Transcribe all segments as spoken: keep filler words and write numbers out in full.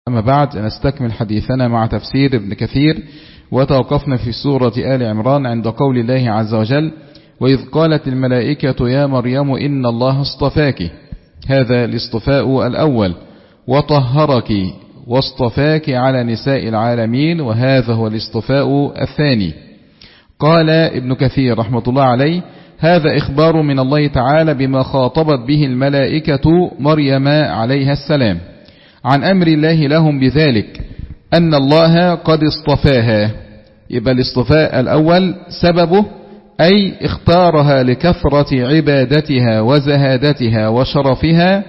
أما بعد نستكمل حديثنا مع تفسير ابن كثير، وتوقفنا في سورة آل عمران عند قول الله عز وجل: وإذ قالت الملائكة يا مريم إن الله اصطفاك. هذا الاصطفاء الأول، وطهرك واصطفاك على نساء العالمين، وهذا هو الاصطفاء الثاني. قال ابن كثير رحمة الله عليه: هذا إخبار من الله تعالى بما خاطبت به الملائكة مريم عليها السلام عن أمر الله لهم بذلك، أن الله قد اصطفاها. يبقى الاصطفاء الأول سببه أي اختارها لكثرة عبادتها وزهادتها وشرفها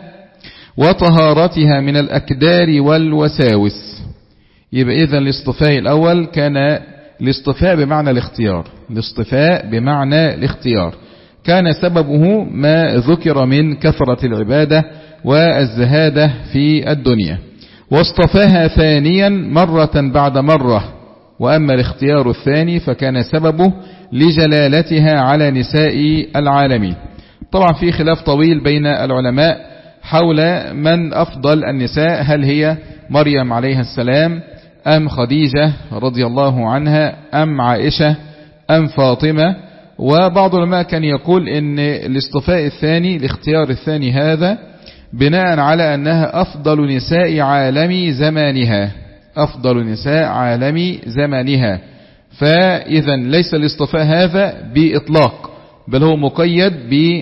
وطهارتها من الأكدار والوساوس. يبقى إذن الاصطفاء الأول كان الاصطفاء بمعنى الاختيار، الاصطفاء بمعنى الاختيار كان سببه ما ذكر من كثرة العبادة والزهادة في الدنيا، واصطفاها ثانيا مرة بعد مرة. وأما الاختيار الثاني فكان سببه لجلالتها على نساء العالمين. طبعا في خلاف طويل بين العلماء حول من أفضل النساء، هل هي مريم عليها السلام أم خديجة رضي الله عنها أم عائشة أم فاطمة. وبعض العلماء كان يقول إن الاصطفاء الثاني الاختيار الثاني هذا بناء على أنها أفضل نساء عالم زمانها، أفضل نساء عالم زمانها. فإذا ليس الاصطفاء هذا بإطلاق، بل هو مقيد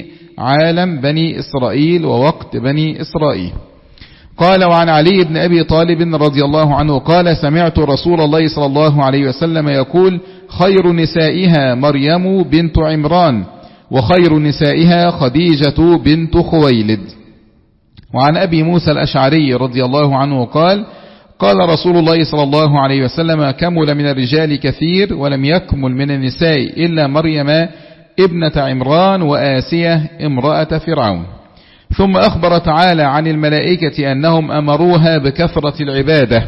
بعالم بني إسرائيل ووقت بني إسرائيل. قال: وعن علي بن أبي طالب رضي الله عنه قال: سمعت رسول الله صلى الله عليه وسلم يقول: خير نسائها مريم بنت عمران، وخير نسائها خديجة بنت خويلد. وعن أبي موسى الأشعري رضي الله عنه قال: قال رسول الله صلى الله عليه وسلم: كمل من الرجال كثير ولم يكمل من النساء إلا مريم ابنة عمران وآسية امرأة فرعون. ثم أخبر تعالى عن الملائكة أنهم أمروها بكثرة العبادة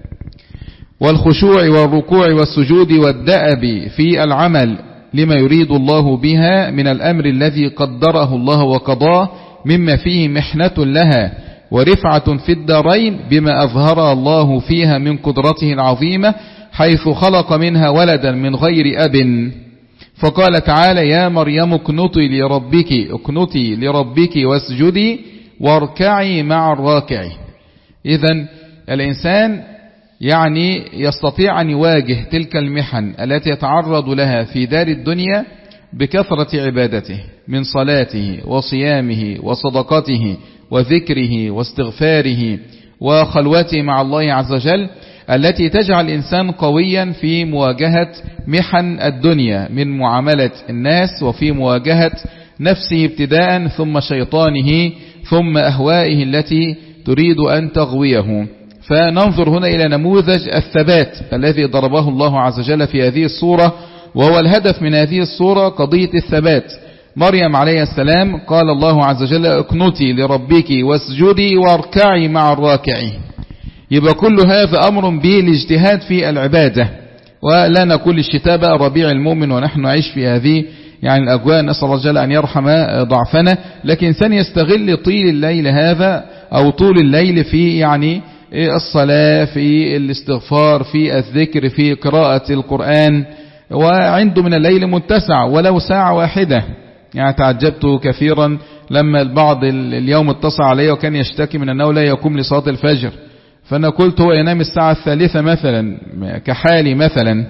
والخشوع والركوع والسجود والدأب في العمل لما يريد الله بها من الأمر الذي قدره الله وقضاه، مما فيه محنة لها ورفعة في الدارين، بما أظهر الله فيها من قدرته العظيمة، حيث خلق منها ولدا من غير أب. فقال تعالى: يا مريم اقنطي لربك اقنطي لربك واسجدي واركعي مع الراكعين. إذن الإنسان يعني يستطيع أن يواجه تلك المحن التي يتعرض لها في دار الدنيا بكثرة عبادته من صلاته وصيامه وصدقته وذكره واستغفاره وخلوته مع الله عز وجل، التي تجعل الإنسان قويا في مواجهة محن الدنيا من معاملة الناس، وفي مواجهة نفسه ابتداء، ثم شيطانه، ثم أهوائه التي تريد أن تغويه. فننظر هنا إلى نموذج الثبات الذي ضربه الله عز وجل في هذه الصورة، وهو الهدف من هذه الصورة قضية الثبات. مريم عليه السلام قال الله عز وجل: اقنتي لربك واسجدي واركعي مع الراكعين. يبقى كل هذا أمر به الاجتهاد في العبادة، ولا نقول الشتاء ربيع المؤمن ونحن نعيش في هذه يعني الأجواء، نسأل الله جل أن يرحم ضعفنا. لكن إنسان يستغل طيل الليل هذا أو طول الليل في يعني الصلاة، في الاستغفار، في الذكر، في قراءة القرآن، وعنده من الليل متسع ولو ساعة واحدة. يعني تعجبت كثيرا لما البعض اليوم اتصل علي وكان يشتكي من أنه لا يقوم لصلاة الفجر، فأنا قلت هو ينام الساعة الثالثة مثلا كحالي مثلا،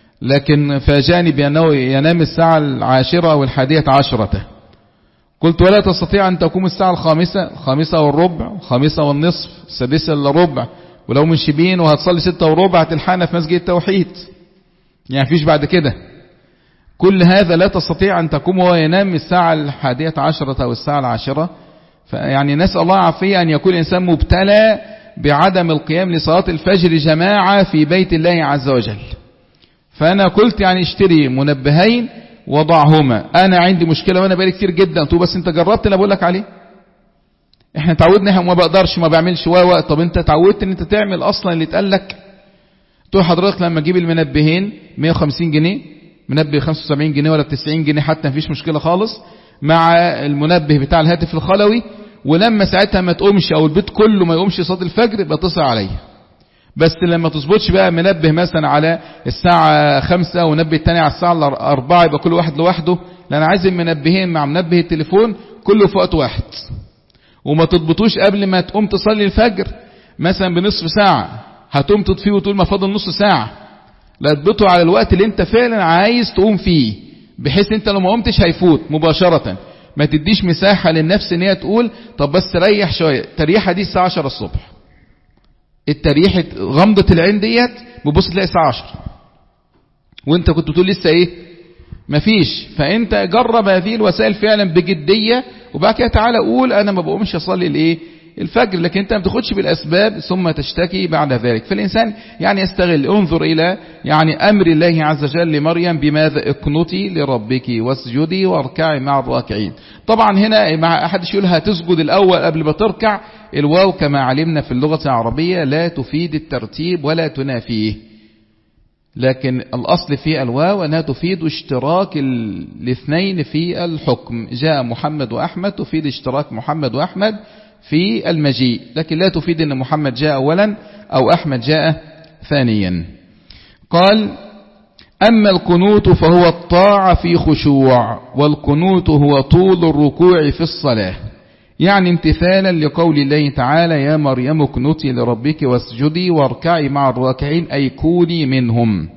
لكن فاجأني بأنه ينام الساعة العاشرة أو الحادية عشرة. قلت: ولا تستطيع أن تقوم الساعة الخامسة، خامسة والربع، خامسة والنصف، سادسة إلا ربع، ولو من شبين وهتصلي ستة وربع تلحقنا في مسجد التوحيد، يعني فيش بعد كده. كل هذا لا تستطيع أن تقوم وهو ينام الساعة الحادية عشرة أو الساعة العاشرة. فيعني نسأل الله عافية أن يكون الإنسان مبتلى بعدم القيام لصلاة الفجر جماعة في بيت الله عز وجل. فأنا قلت يعني اشتري منبهين وضعهما، أنا عندي مشكلة وأنا بقالي كتير جدا. قلت بس أنت جربت اللي بقول لك عليه؟ احنا تعودنا احنا ما بقدرش ما بعملش واوا. طب انت تعودت ان انت تعمل اصلا اللي اتقال لك؟ تقول حضرتك لما اجيب المنبهين مية وخمسين جنيه، منبه خمسة وسبعين جنيه ولا تسعين جنيه حتى مفيش مشكلة خالص، مع المنبه بتاع الهاتف الخلوي، ولما ساعتها ما تقومش او البيت كله ما يقومش صلاة الفجر بتصل عليا. بس لما تظبطش بقى منبه مثلا على الساعة خمسة ونبه التاني على الساعة أربعة يبقى كل واحد لوحده، لأن عايز المنبهين مع منبه التليفون كله في وقت واحد. وما تضبطوش قبل ما تقوم تصلي الفجر مثلا بنصف ساعة هتقوم تطفيه وتقول ما فاضل نص ساعة، لا تضبطه على الوقت اللي انت فعلا عايز تقوم فيه، بحيث انت لو ما قمتش هيفوت مباشرة. ما تديش مساحة للنفس ان هي تقول طب بس ريح شوية. التريحة دي الساعة عشرة الصبح، التريحة غمضة العين ديت ببص تلاقي الساعة عشرة وانت كنت بتقول لسه ايه مفيش. فانت جرب هذه الوسائل فعلا بجدية، وبعد كده تعالى قول انا ما بقومش اصلي الايه الفجر، لكن انت ما بتاخدش بالاسباب ثم تشتكي بعد ذلك. فالانسان يعني يستغل، انظر الى يعني امر الله عز وجل لمريم بماذا؟ اقنتي لربك واسجدي واركعي مع الراكعين. طبعا هنا مع احد يقول هتسجد الاول قبل ما تركع، الواو كما علمنا في اللغة العربية لا تفيد الترتيب ولا تنافيه، لكن الأصل في الواو أنها تفيد اشتراك الاثنين في الحكم. جاء محمد وأحمد تفيد اشتراك محمد وأحمد في المجيء، لكن لا تفيد أن محمد جاء أولا أو أحمد جاء ثانيا. قال أما القنوت فهو الطاعة في خشوع، والقنوت هو طول الركوع في الصلاة، يعني امتثالا لقول الله تعالى يا مريم اقنتي لربك واسجدي واركعي مع الراكعين، أي كوني منهم.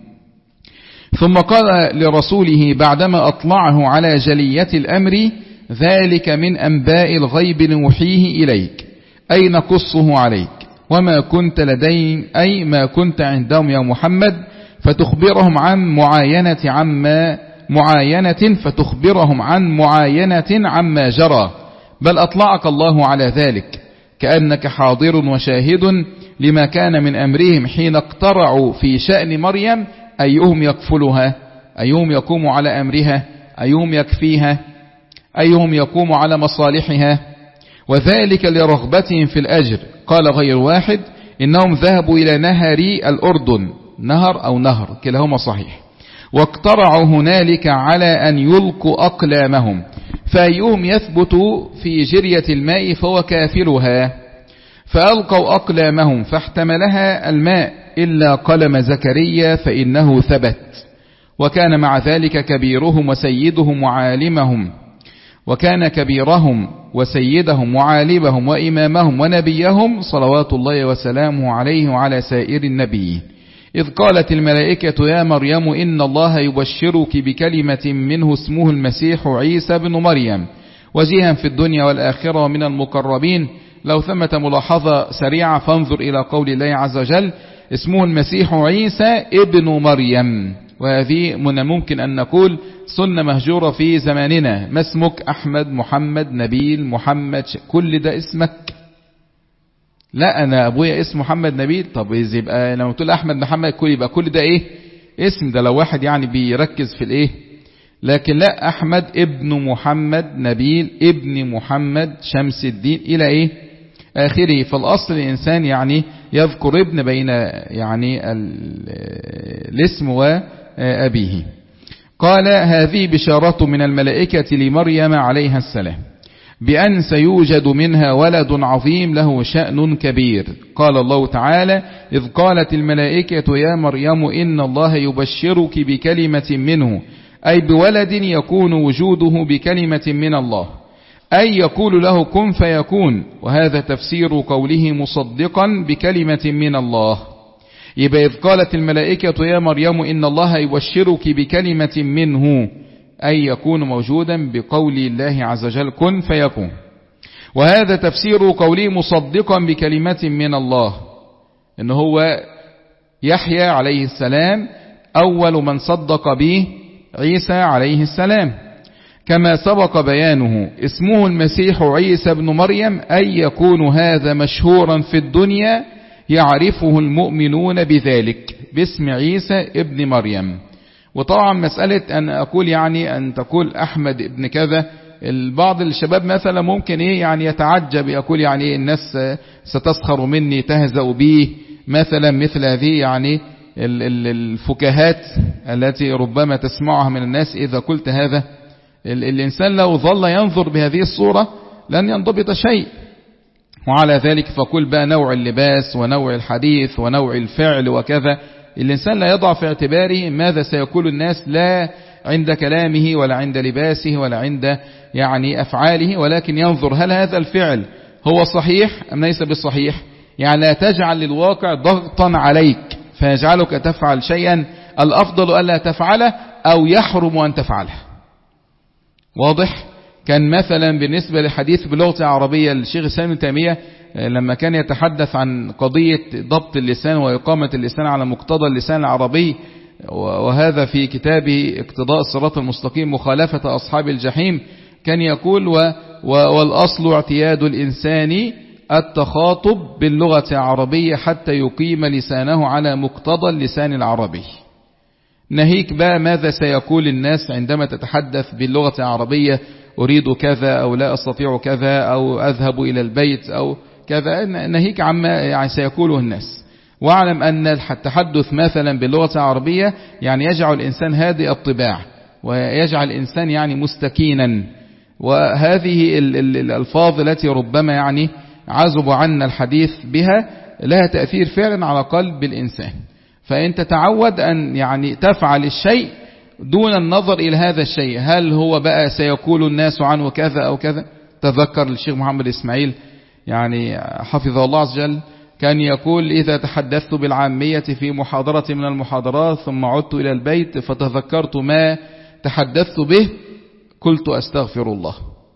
ثم قال لرسوله بعدما أطلعه على جلية الأمر ذلك من أنباء الغيب نوحيه إليك، أي نقصه عليك، وما كنت لديهم أي ما كنت عندهم يا محمد فتخبرهم عن معاينة عما معاينة فتخبرهم عن معاينة عما جرى، بل أطلعك الله على ذلك كأنك حاضر وشاهد لما كان من أمرهم حين اقترعوا في شأن مريم، أيهم يكفلها، أيهم يقوم على أمرها، أيهم يكفيها، أيهم يقوم على مصالحها، وذلك لرغبتهم في الأجر. قال غير واحد إنهم ذهبوا إلى نهر الأردن، نهر أو نهر كلاهما صحيح، واقترعوا هنالك على أن يلقوا أقلامهم، فأيهم يثبت في جرية الماء فهو كافلها، فألقوا أقلامهم فاحتملها الماء إلا قلم زكريا فإنه ثبت، وكان مع ذلك كبيرهم وسيدهم وعالمهم وكان كبيرهم وسيدهم وعالمهم وإمامهم ونبيهم صلوات الله وسلامه عليه وعلى سائر النبيين، إذ قالت الملائكة يا مريم إن الله يبشرك بكلمة منه اسمه المسيح عيسى بن مريم وجيها في الدنيا والآخرة ومن المقربين. لو ثمة ملاحظة سريعة فانظر إلى قول الله عز وجل اسمه المسيح عيسى ابن مريم، وهذه من ممكن أن نقول سنة مهجورة في زماننا. ما اسمك؟ أحمد، محمد، نبيل، محمد، كل ده اسمك؟ لا أنا أبويا اسم محمد نبيل. طب إذا يبقى لما تقول أحمد محمد كل يبقى كل ده إيه اسم؟ ده لو واحد يعني بيركز في الإيه، لكن لا، أحمد ابن محمد، نبيل ابن محمد، شمس الدين إلى إيه آخره. فالأصل الإنسان يعني يذكر ابن بين يعني الاسم وأبيه. قال هذه بشارة من الملائكة لمريم عليها السلام بأن سيوجد منها ولد عظيم له شأن كبير. قال الله تعالى إذ قالت الملائكة يا مريم إن الله يبشرك بكلمة منه، أي بولد يكون وجوده بكلمة من الله، أي يقول له كن فيكون، وهذا تفسير قوله مصدقا بكلمة من الله. يبقى إذ قالت الملائكة يا مريم إن الله يبشرك بكلمة منه، أي يكون موجودا بقول الله عز وجل كن فيكون، وهذا تفسير قوله مصدقا بكلمة من الله، إن هو يحيى عليه السلام أول من صدق به عيسى عليه السلام، كما سبق بيانه. اسمه المسيح عيسى بن مريم، أي يكون هذا مشهورا في الدنيا يعرفه المؤمنون بذلك باسم عيسى ابن مريم. وطبعا مسألة أن أقول يعني أن تقول أحمد ابن كذا، البعض الشباب مثلا ممكن إيه يعني يتعجب، يقول يعني إيه الناس ستسخر مني تهزأ بي مثلا، مثل هذه يعني الفكاهات التي ربما تسمعها من الناس إذا قلت هذا. الإنسان لو ظل ينظر بهذه الصورة لن ينضبط شيء. وعلى ذلك فكل بقى نوع اللباس ونوع الحديث ونوع الفعل وكذا. الإنسان لا يضع في اعتباره ماذا سيقول الناس، لا عند كلامه ولا عند لباسه ولا عند يعني أفعاله، ولكن ينظر هل هذا الفعل هو صحيح أم ليس بالصحيح. يعني لا تجعل للواقع ضغطا عليك فيجعلك تفعل شيئا الأفضل ألا تفعله أو يحرم أن تفعله. واضح؟ كان مثلا بالنسبة للحديث باللغة العربية الشيخ الإسلام ابن تيمية لما كان يتحدث عن قضية ضبط اللسان وإقامة اللسان على مقتضى اللسان العربي، وهذا في كتابه اقتضاء الصراط المستقيم مخالفة أصحاب الجحيم، كان يقول و والأصل اعتياد الإنسان التخاطب باللغة العربية حتى يقيم لسانه على مقتضى اللسان العربي. ناهيك بقى ماذا سيقول الناس عندما تتحدث باللغة العربية، أريد كذا أو لا أستطيع كذا أو أذهب إلى البيت أو كذا، ناهيك عما يعني سيقوله الناس. واعلم أن التحدث مثلا باللغة العربية يعني يجعل الإنسان هادئ الطباع ويجعل الإنسان يعني مستكينا، وهذه الألفاظ التي ربما يعني عزب عنا الحديث بها لها تأثير فعلا على قلب الإنسان. فأنت تعود أن يعني تفعل الشيء دون النظر إلى هذا الشيء، هل هو بقى سيقول الناس عنه كذا أو كذا. تذكر الشيخ محمد إسماعيل يعني حفظه الله عز وجل كان يقول: إذا تحدثت بالعامية في محاضرة من المحاضرات ثم عدت إلى البيت فتذكرت ما تحدثت به قلت أستغفر الله.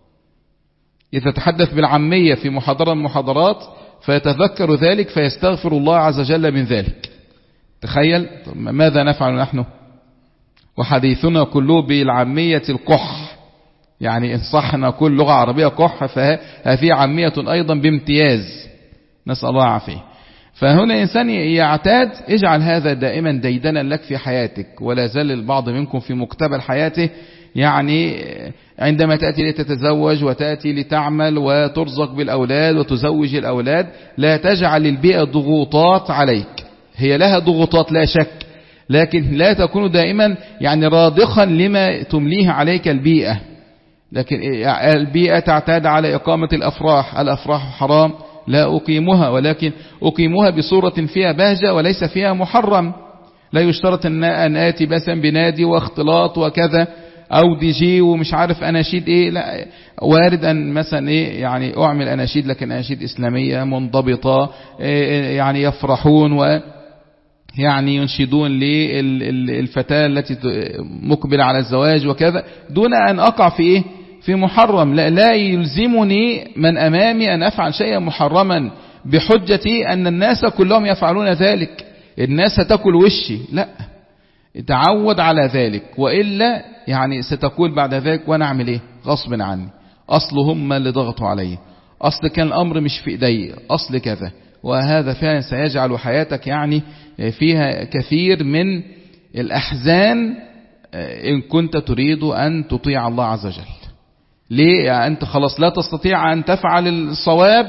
إذا تحدث بالعامية في محاضرة من المحاضرات فيتذكر ذلك فيستغفر الله عز وجل من ذلك. تخيل ماذا نفعل نحن وحديثنا كله بالعامية القح، يعني إن صحنا كل لغة عربية قح فهذه عامية أيضا بامتياز، نسأل الله العافية. فهنا إنسان يعتاد، اجعل هذا دائما ديدنا لك في حياتك. ولا زال البعض منكم في مقتبل حياته يعني عندما تأتي لتتزوج وتأتي لتعمل وترزق بالأولاد وتزوج الأولاد، لا تجعل البيئة ضغوطات عليك. هي لها ضغوطات لا شك، لكن لا تكون دائما يعني راضخا لما تمليه عليك البيئة. لكن البيئة تعتاد على إقامة الأفراح، الأفراح حرام لا أقيمها، ولكن أقيمها بصورة فيها بهجة وليس فيها محرم. لا يشترط أن آتي بس بنادي واختلاط وكذا أو دي جي ومش عارف أناشيد إيه، لا، وارد أن مثلا إيه يعني أعمل أناشيد لكن أناشيد إسلامية منضبطة، إيه يعني يفرحون و يعني ينشدون للفتاة التي مقبل على الزواج وكذا، دون أن أقع في إيه في محرم. لا, لا يلزمني من أمامي أن أفعل شيئا محرما بحجتي أن الناس كلهم يفعلون ذلك، الناس ستأكل وشي. لا، تعود على ذلك، وإلا يعني ستقول بعد ذلك وأنا أعمل إيه غصب عني، أصل هم اللي ضغطوا علي، أصل كان الأمر مش في إيدي، أصل كذا. وهذا فعلا سيجعل حياتك يعني فيها كثير من الأحزان إن كنت تريد أن تطيع الله عز وجل. ليه؟ يعني أنت خلاص لا تستطيع أن تفعل الصواب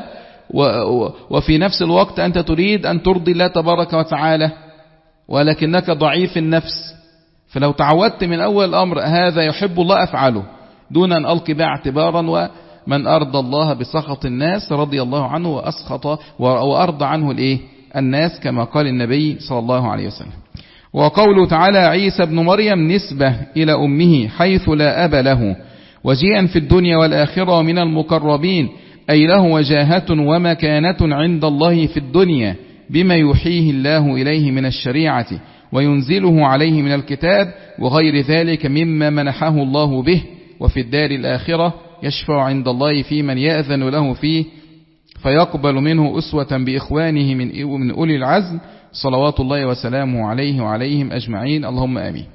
وفي نفس الوقت أنت تريد أن ترضي الله تبارك وتعالى، ولكنك ضعيف النفس. فلو تعودت من أول الأمر هذا يحب الله أفعله دون أن ألقي به اعتبارا، ومن أرضى الله بسخط الناس رضي الله عنه وأسخط وأرضى عنه الإيه الناس، كما قال النبي صلى الله عليه وسلم. وقوله تعالى: عيسى بن مريم نسبة إلى أمه حيث لا أب له، وجيئا في الدنيا والآخرة من المقربين، أي له وجاهة ومكانة عند الله في الدنيا بما يوحيه الله إليه من الشريعة وينزله عليه من الكتاب وغير ذلك مما منحه الله به، وفي الدار الآخرة يشفع عند الله في من يأذن له فيه فيقبل منه أسوة بإخوانه من أولي العزم صلوات الله وسلامه عليه وعليهم أجمعين، اللهم آمين.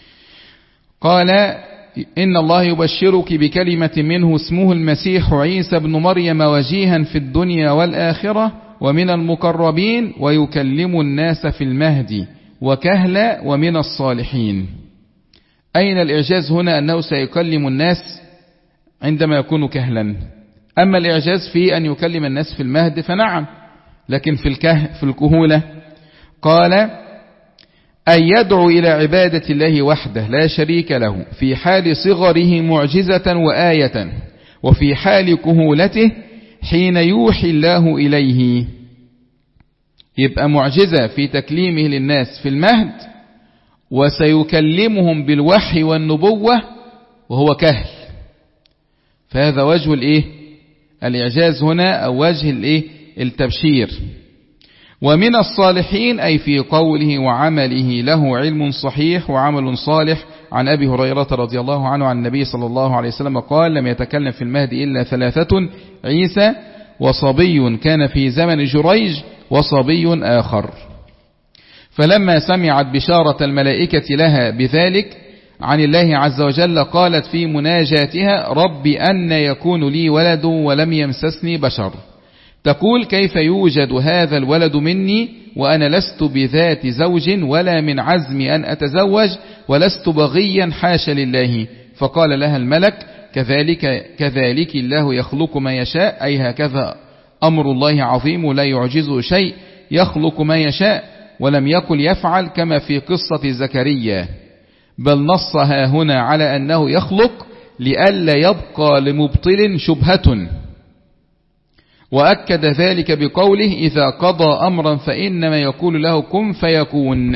قال: إن الله يبشرك بكلمة منه اسمه المسيح عيسى بن مريم وجيها في الدنيا والآخرة ومن المقربين ويكلم الناس في المهد وكهلا ومن الصالحين. أين الإعجاز هنا؟ أنه سيكلم الناس عندما يكون كهلا. أما الإعجاز في أن يكلم الناس في المهد فنعم، لكن في الكه في الكهولة قال: أن يدعو إلى عبادة الله وحده لا شريك له في حال صغره معجزة وآية، وفي حال كهولته حين يوحي الله إليه. يبقى معجزة في تكليمه للناس في المهد، وسيكلمهم بالوحي والنبوة وهو كهل. فهذا وجه الايه الإعجاز هنا، أو وجه الايه التبشير. ومن الصالحين أي في قوله وعمله له علم صحيح وعمل صالح. عن أبي هريرة رضي الله عنه عن النبي صلى الله عليه وسلم قال: لم يتكلم في المهد إلا ثلاثة: عيسى، وصبي كان في زمن جريج، وصبي آخر. فلما سمعت بشارة الملائكة لها بذلك عن الله عز وجل قالت في مناجاتها: رب أن يكون لي ولد ولم يمسسني بشر. تقول: كيف يوجد هذا الولد مني وأنا لست بذات زوج ولا من عزمي أن أتزوج ولست بغيا حاشا لله. فقال لها الملك: كذلك كذلك الله يخلق ما يشاء، أي هكذا أمر الله عظيم لا يعجزه شيء، يخلق ما يشاء. ولم يقل يفعل كما في قصة زكريا، بل نصها هنا على أنه يخلق لئلا يبقى لمبطل شبهة. وأكد ذلك بقوله: إذا قضى أمرا فإنما يقول له كن فيكون،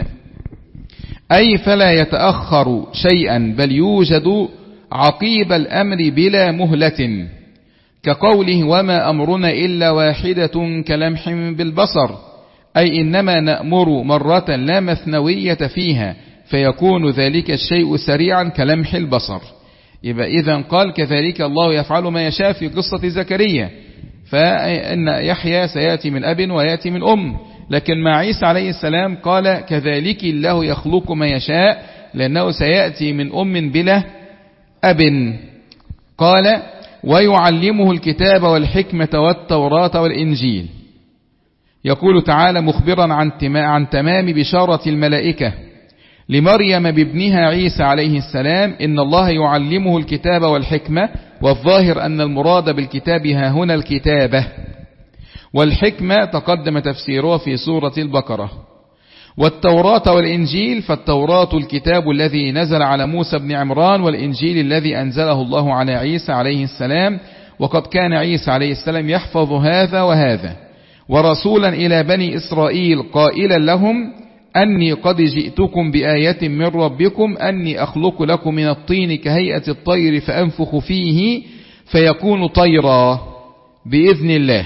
أي فلا يتأخر شيئا بل يوجد عقيب الأمر بلا مهلة، كقوله: وما أمرنا إلا واحدة كلمح بالبصر، أي إنما نأمر مرة لا مثنوية فيها، فيكون ذلك الشيء سريعا كلمح البصر. يبقى إذن قال كذلك الله يفعل ما يشاء في قصة زكريا، فإن يحيى سيأتي من أب ويأتي من أم. لكن مع عيسى عليه السلام قال كذلك الله يخلق ما يشاء، لأنه سيأتي من أم بلا أب. قال: ويعلمه الكتاب والحكمة والتوراة والإنجيل. يقول تعالى مخبرا عن تمام بشارة الملائكة لمريم بابنها عيسى عليه السلام: إن الله يعلمه الكتاب والحكمة. والظاهر أن المراد بالكتاب ها هنا الكتابة، والحكمة تقدم تفسيرها في سورة البقرة. والتوراة والإنجيل، فالتوراة الكتاب الذي نزل على موسى بن عمران، والإنجيل الذي أنزله الله على عيسى عليه السلام. وقد كان عيسى عليه السلام يحفظ هذا وهذا، ورسولا إلى بني إسرائيل قائلا لهم: أني قد جئتكم بآية من ربكم أني أخلق لكم من الطين كهيئة الطير فأنفخ فيه فيكون طيرا بإذن الله.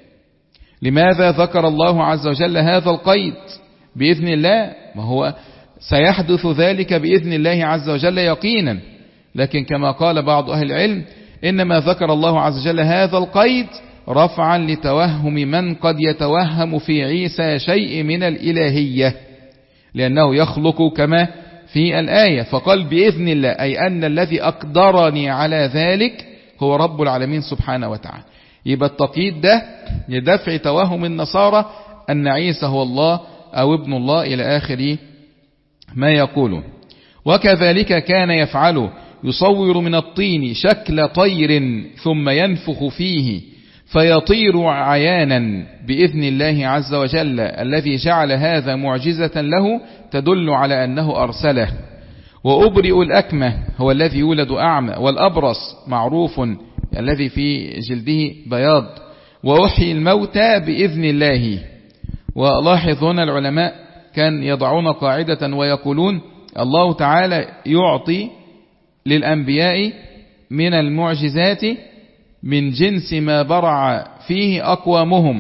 لماذا ذكر الله عز وجل هذا القيد بإذن الله؟ ما هو سيحدث ذلك بإذن الله عز وجل يقينا، لكن كما قال بعض أهل العلم إنما ذكر الله عز وجل هذا القيد رفعا لتوهم من قد يتوهم في عيسى شيء من الإلهية، لأنه يخلق كما في الآية. فقال بإذن الله، أي أن الذي أقدرني على ذلك هو رب العالمين سبحانه وتعالى. يبقى التقييد ده لدفع توهم النصارى أن عيسى هو الله أو ابن الله إلى آخر ما يقولون. وكذلك كان يفعل، يصور من الطين شكل طير ثم ينفخ فيه فيطير عيانا بإذن الله عز وجل، الذي جعل هذا معجزة له تدل على أنه أرسله. وأبرئ الأكمة، هو الذي يولد أعمى، والأبرص معروف الذي في جلده بياض. وأحيي الموتى بإذن الله. ولاحظ هنا العلماء كان يضعون قاعدة ويقولون: الله تعالى يعطي للأنبياء من المعجزات من جنس ما برع فيه أقوامهم.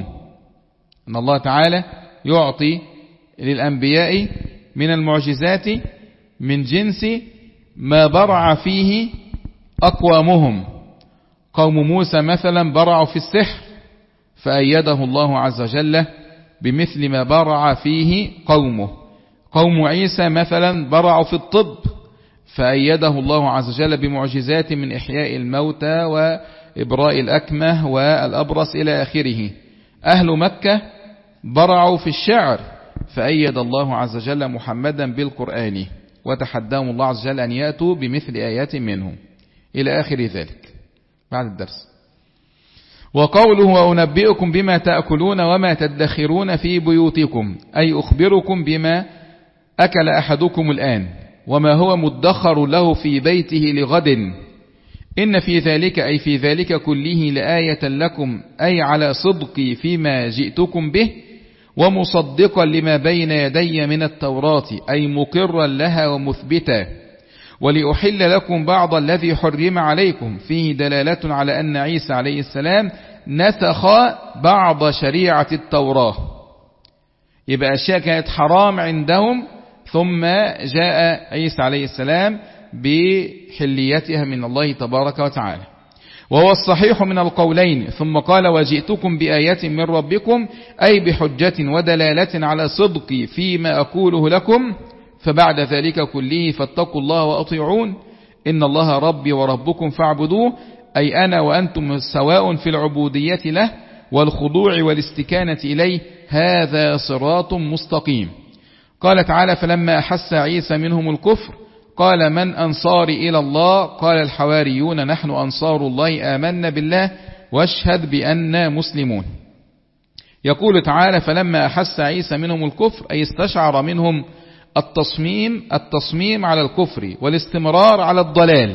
أن الله تعالى يعطي للأنبياء من المعجزات من جنس ما برع فيه أقوامهم. قوم موسى مثلا برعوا في السحر فأيده الله عز وجل بمثل ما برع فيه قومه. قوم عيسى مثلا برعوا في الطب فأيده الله عز وجل بمعجزات من إحياء الموتى وإبراء الأكمه والأبرص إلى آخره. أهل مكة برعوا في الشعر فأيد الله عز وجل محمدا بالقرآن، وتحداهم الله عز وجل أن يأتوا بمثل آيات منهم إلى آخر ذلك بعد الدرس. وقوله: وأنبئكم بما تأكلون وما تدخرون في بيوتكم، أي أخبركم بما أكل أحدكم الآن وما هو مدخر له في بيته لغد، إن في ذلك أي في ذلك كله لآية لكم أي على صدقي فيما جئتكم به ومصدقا لما بين يدي من التوراة أي مقرا لها ومثبتا ولأحل لكم بعض الذي حرم عليكم فيه دلالة على أن عيسى عليه السلام نسخ بعض شريعة التوراة. يبقى أشياء كانت حرام عندهم ثم جاء عيسى عليه السلام بحليتها من الله تبارك وتعالى، وهو الصحيح من القولين. ثم قال وجئتكم بآية من ربكم أي بحجة ودلالة على صدقي فيما أقوله لكم، فبعد ذلك كله فاتقوا الله وأطيعون إن الله ربي وربكم فاعبدوه أي أنا وأنتم سواء في العبودية له والخضوع والاستكانة إليه، هذا صراط مستقيم. قال تعالى فلما أحس عيسى منهم الكفر قال من أنصاري إلى الله قال الحواريون نحن أنصار الله آمنا بالله واشهد بأننا مسلمون. يقول تعالى فلما أحس عيسى منهم الكفر أي استشعر منهم التصميم التصميم على الكفر والاستمرار على الضلال.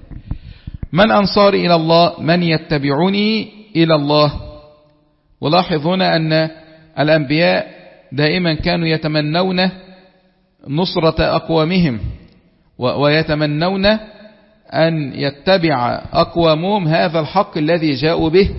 من أنصاري إلى الله من يتبعني إلى الله. ولاحظ هنا أن الأنبياء دائما كانوا يتمنون نصرة أقوامهم ويتمنون أن يتبع أقوامهم هذا الحق الذي جاءوا به.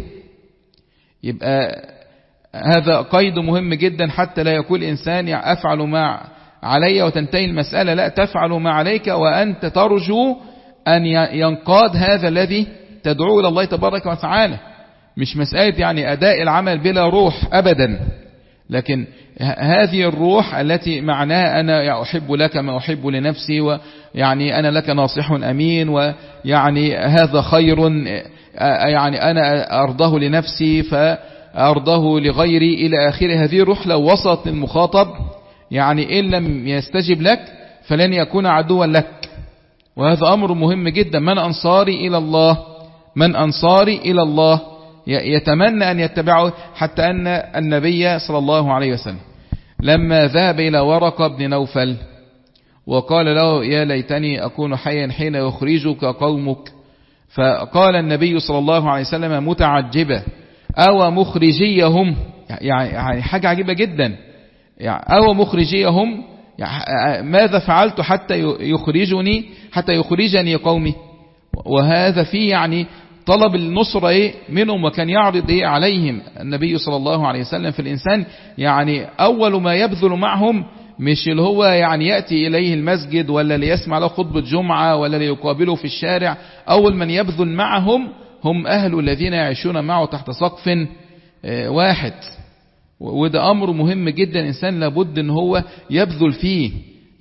يبقى هذا قيد مهم جدا حتى لا يقول إنسان أفعل ما علي وتنتهي المسألة، لا، تفعل ما عليك وأنت ترجو أن ينقاد هذا الذي تدعو إلى الله تبارك وتعالى. مش مسألة يعني أداء العمل بلا روح أبدا، لكن هذه الروح التي معناها أنا أحب لك ما أحب لنفسي، ويعني أنا لك ناصح أمين، ويعني هذا خير يعني أنا أرضه لنفسي فأرضه لغيري إلى آخره. هذه الروح لو وصلت للمخاطب يعني إن لم يستجب لك فلن يكون عدوا لك، وهذا أمر مهم جدا. من أنصاري إلى الله من أنصاري إلى الله يتمنى أن يتبعه، حتى أن النبي صلى الله عليه وسلم لما ذهب إلى ورقة بن نوفل وقال له يا ليتني أكون حيا حين يخرجك قومك، فقال النبي صلى الله عليه وسلم متعجبة أو مخرجيهم، يعني حاجة عجيبة جدا، يعني أو مخرجيهم يعني ماذا فعلت حتى يخرجني حتى يخرجني قومي. وهذا فيه يعني طلب النصرة إيه منهم، وكان يعرض إيه عليهم النبي صلى الله عليه وسلم في الإنسان. يعني أول ما يبذل معهم مش اللي هو يعني يأتي إليه المسجد ولا ليسمع له خطبة جمعة ولا ليقابله في الشارع، أول من يبذل معهم هم أهل الذين يعيشون معه تحت سقف واحد. وده أمر مهم جدا، إنسان لابد أن هو يبذل فيه،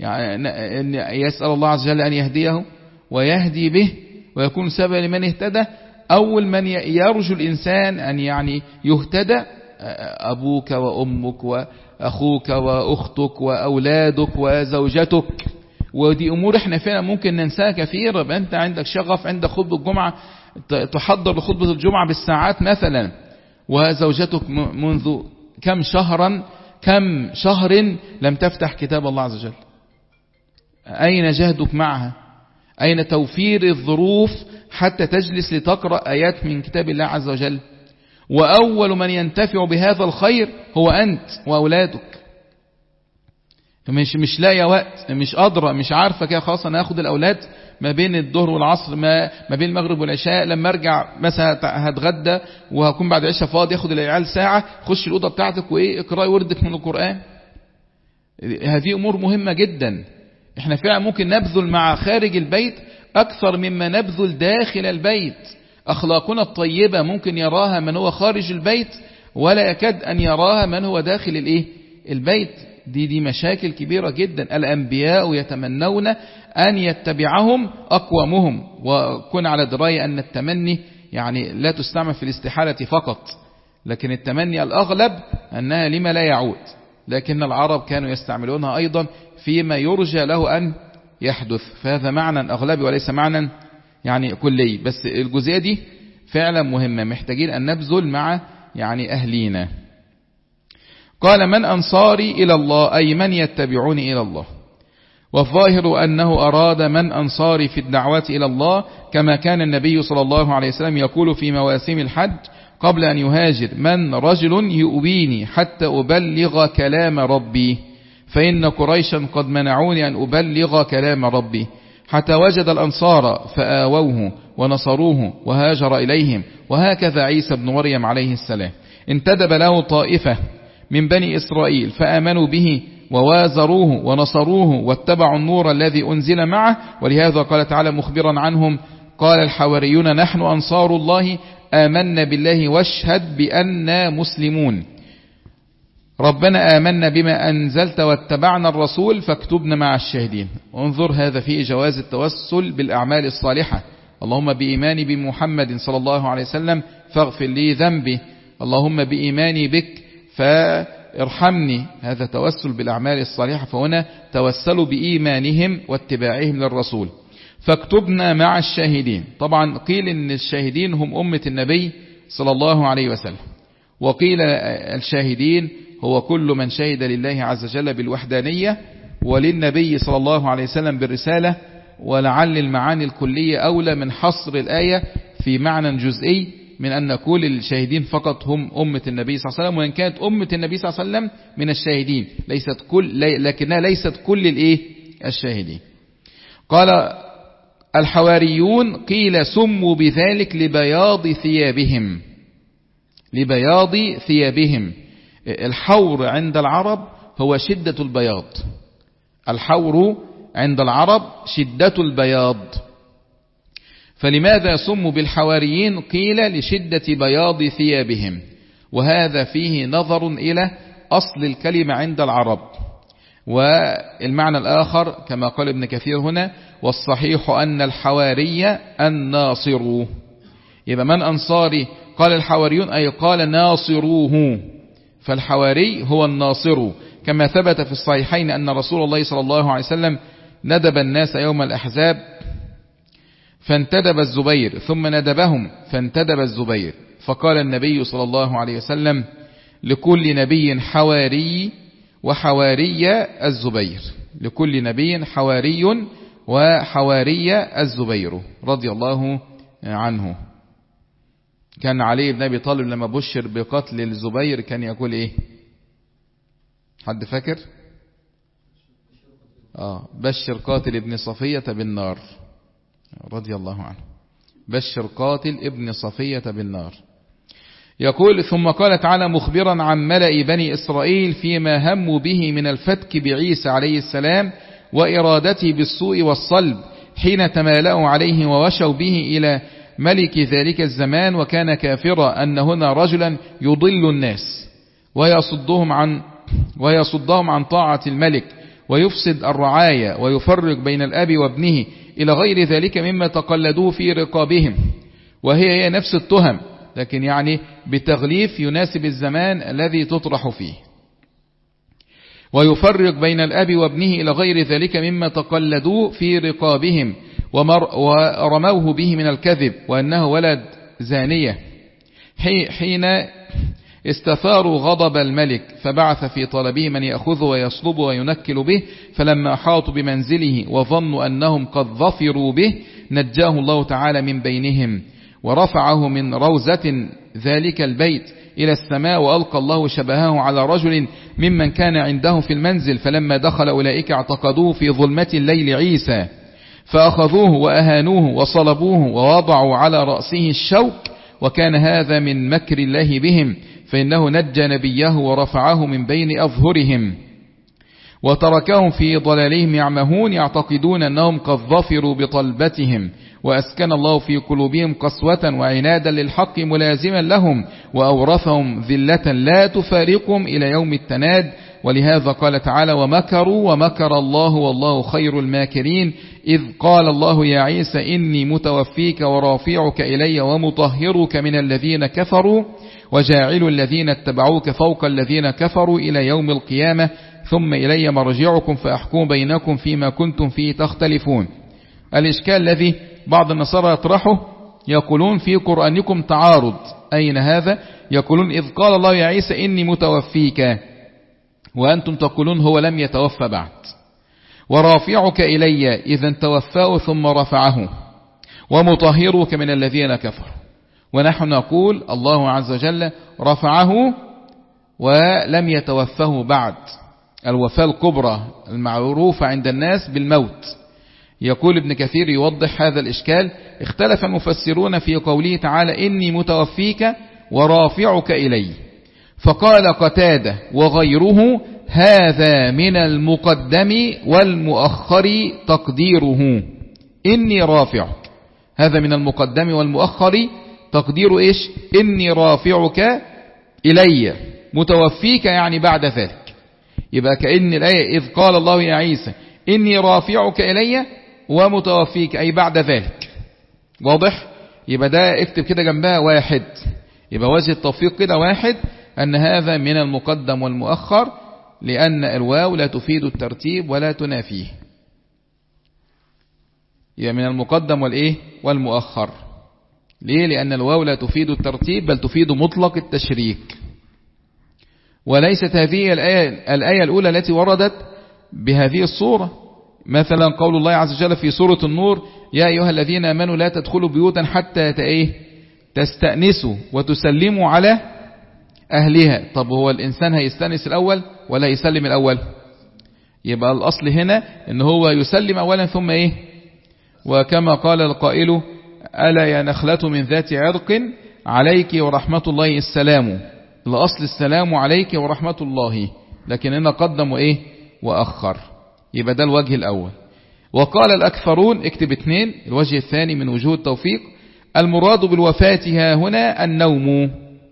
يعني يسأل الله عز وجل أن يهديه ويهدي به ويكون سبب لمن اهتدى. أول من يرجو الإنسان أن يعني يهتدى أبوك وأمك وأخوك وأختك وأولادك وزوجتك، ودي أمور احنا فعلا ممكن ننساها كثيرا. أنت عندك شغف عند خطبة الجمعة تحضر لخطبة الجمعة بالساعات مثلا، وزوجتك منذ كم شهرا كم شهر لم تفتح كتاب الله عز وجل. أين جهدك معها؟ أين توفير الظروف حتى تجلس لتقرأ آيات من كتاب الله عز وجل؟ وأول من ينتفع بهذا الخير هو أنت وأولادك. مش مش لاقي وقت، مش قادرة، مش عارفة كده، خلاص أنا أخذ الأولاد ما بين الظهر والعصر، ما ما بين المغرب والعشاء، لما أرجع مثلا هتغدى وهكون بعد العشاء فاضي، أخذ العيال ساعة، خش الأوضة بتاعتك وإيه اقرأي وردك من القرآن. هذه أمور مهمة جدا. احنا فعلا ممكن نبذل مع خارج البيت أكثر مما نبذل داخل البيت. أخلاقنا الطيبة ممكن يراها من هو خارج البيت ولا يكاد أن يراها من هو داخل الإيه البيت. دي دي مشاكل كبيرة جدا. الأنبياء يتمنون أن يتبعهم أقوامهم، وكن على دراية أن التمني يعني لا تستعمل في الاستحالة فقط، لكن التمني الأغلب أنها لما لا يعود، لكن العرب كانوا يستعملونها أيضا فيما يرجى له أن يحدث. فهذا معنى أغلبي وليس معنى يعني كلي، بس الجزئية دي فعلا مهمة، محتاجين أن نبذل مع يعني أهلينا. قال من أنصاري إلى الله أي من يتبعوني إلى الله. والظاهر أنه أراد من أنصاري في الدعوة إلى الله، كما كان النبي صلى الله عليه وسلم يقول في مواسم الحج قبل أن يهاجر: من رجل يؤويني حتى أبلغ كلام ربي، فإن قريشا قد منعوني أن أبلغ كلام ربي. حتى وجد الأنصار فآووه ونصروه وهاجر إليهم. وهكذا عيسى بن مريم عليه السلام انتدب له طائفة من بني إسرائيل فآمنوا به ووازروه ونصروه واتبعوا النور الذي أنزل معه. ولهذا قال تعالى مخبرا عنهم: قال الحواريون نحن أنصار الله آمنا بالله واشهد بأننا مسلمون، ربنا آمنا بما أنزلت واتبعنا الرسول فاكتبنا مع الشاهدين. انظر، هذا فيه جواز التوسل بالأعمال الصالحة. اللهم بإيماني بمحمد صلى الله عليه وسلم فاغفر لي ذنبي، اللهم بإيماني بك فارحمني. هذا توسل بالأعمال الصالحة. فهنا توسلوا بإيمانهم واتباعهم للرسول. فاكتبنا مع الشاهدين. طبعا قيل إن الشاهدين هم أمة النبي صلى الله عليه وسلم، وقيل الشاهدين هو كل من شهد لله عز وجل بالوحدانية وللنبي صلى الله عليه وسلم بالرسالة. ولعل المعاني الكلية أولى من حصر الآية في معنى جزئي من أن كل الشاهدين فقط هم أمة النبي صلى الله عليه وسلم، وإن كانت أمة النبي صلى الله عليه وسلم من الشاهدين ليست كل، لكنها ليست كل الإيه الشاهدين. قال الحواريون قيل سموا بذلك لبياض ثيابهم، لبياض ثيابهم. الحور عند العرب هو شدة البياض، الحور عند العرب شدة البياض. فلماذا سموا بالحواريين؟ قيل لشدة بياض ثيابهم. وهذا فيه نظر إلى أصل الكلمة عند العرب. والمعنى الآخر كما قال ابن كثير هنا: والصحيح أن الحواري الناصر. يبقى من أنصاري؟ قال الحواريون أي قال ناصروه، فالحواري هو الناصر، كما ثبت في الصحيحين أن رسول الله صلى الله عليه وسلم ندب الناس يوم الأحزاب فانتدب الزبير، ثم ندبهم فانتدب الزبير، فقال النبي صلى الله عليه وسلم: لكل نبي حواري وحواري الزبير، لكل نبي حواري وحواري الزبير رضي الله عنه. كان علي بن أبي طالب لما بشر بقتل الزبير كان يقول إيه؟ حد فاكر؟ آه بشر قاتل ابن صفية بالنار رضي الله عنه، بشر قاتل ابن صفية بالنار. يقول: ثم قال تعالى مخبرا عن ملأ بني إسرائيل فيما هموا به من الفتك بعيسى عليه السلام وإرادته بالسوء والصلب حين تمالأوا عليه ووشوا به إلى ملك ذلك الزمان، وكان كافرا أن هنا رجلا يضل الناس ويصدهم عن ويصدهم عن طاعة الملك ويفسد الرعاية ويفرق بين الأب وابنه إلى غير ذلك مما تقلدوه في رقابهم. وهي هي نفس التهم، لكن يعني بتغليف يناسب الزمان الذي تطرح فيه. ويفرق بين الأب وابنه إلى غير ذلك مما تقلدوه في رقابهم ورموه به من الكذب وأنه ولد زانية، حين استثاروا غضب الملك فبعث في طلبه من يأخذه ويصلبه وينكل به، فلما أحاطوا بمنزله وظنوا أنهم قد ظفروا به نجاه الله تعالى من بينهم ورفعه من روزة ذلك البيت إلى السماء، وألقى الله شبهه على رجل ممن كان عنده في المنزل، فلما دخل أولئك اعتقدوه في ظلمة الليل عيسى فأخذوه وأهانوه وصلبوه ووضعوا على رأسه الشوك، وكان هذا من مكر الله بهم، فإنه نجى نبيه ورفعه من بين أظهرهم وتركهم في ضلالهم يعمهون يعتقدون أنهم قد ظفروا بطلبتهم، وأسكن الله في قلوبهم قسوة وعنادا للحق ملازما لهم، وأورثهم ذلة لا تفارقهم إلى يوم التناد. ولهذا قال تعالى ومكروا ومكر الله والله خير الماكرين، إذ قال الله يا عيسى إني متوفيك ورافعك إلي ومطهرك من الذين كفروا وجاعل الذين اتبعوك فوق الذين كفروا إلى يوم القيامة، ثم إلي مرجعكم فأحكم بينكم فيما كنتم فيه تختلفون. الإشكال الذي بعض النصارى يطرحه يقولون في قرآنكم تعارض. أين هذا؟ يقولون إذ قال الله يا عيسى إني متوفيك، وأنتم تقولون هو لم يتوفى بعد. ورافعك إلي إذا توفاه ثم رفعه، ومطهرك من الذين كفروا. ونحن نقول الله عز وجل رفعه ولم يتوفه بعد، الوفاة الكبرى المعروفة عند الناس بالموت. يقول ابن كثير يوضح هذا الإشكال: اختلف المفسرون في قوله تعالى إني متوفيك ورافعك إلي، فقال قتادة وغيره هذا من المقدم والمؤخر تقديره إني رافعك، هذا من المقدم والمؤخر تقدير إيش؟ إني رافعك إلي، متوفيك يعني بعد ذلك. يبقى كأن الآية إذ قال الله يا عيسى إني رافعك إلي ومتوفيك أي بعد ذلك. واضح؟ يبقى ده اكتب كده جنبها واحد، يبقى وجه التوفيق كده واحد، أن هذا من المقدم والمؤخر، لأن الواو لا تفيد الترتيب ولا تنافيه. يبقى من المقدم والإيه والمؤخر. ليه؟ لأن الواو لا تفيد الترتيب بل تفيد مطلق التشريك. وليست هذه الآية, الآية الأولى التي وردت بهذه الصورة. مثلا قول الله عز وجل في سورة النور يا أيها الذين آمنوا لا تدخلوا بيوتا حتى تستأنسوا وتسلموا على أهلها. طب هو الإنسان هيستأنس الأول ولا يسلم الأول؟ يبقى الأصل هنا إن هو يسلم أولا ثم إيه؟ وكما قال القائل ألا يا نخلة من ذات عرق عليك ورحمة الله السلام، الأصل السلام عليك ورحمة الله، لكن هنا قدم وإيه وأخر. يبقى ده الوجه الأول. وقال الأكثرون اكتب اثنين، الوجه الثاني من وجوه التوفيق: المراد بالوفاة ها هنا النوم،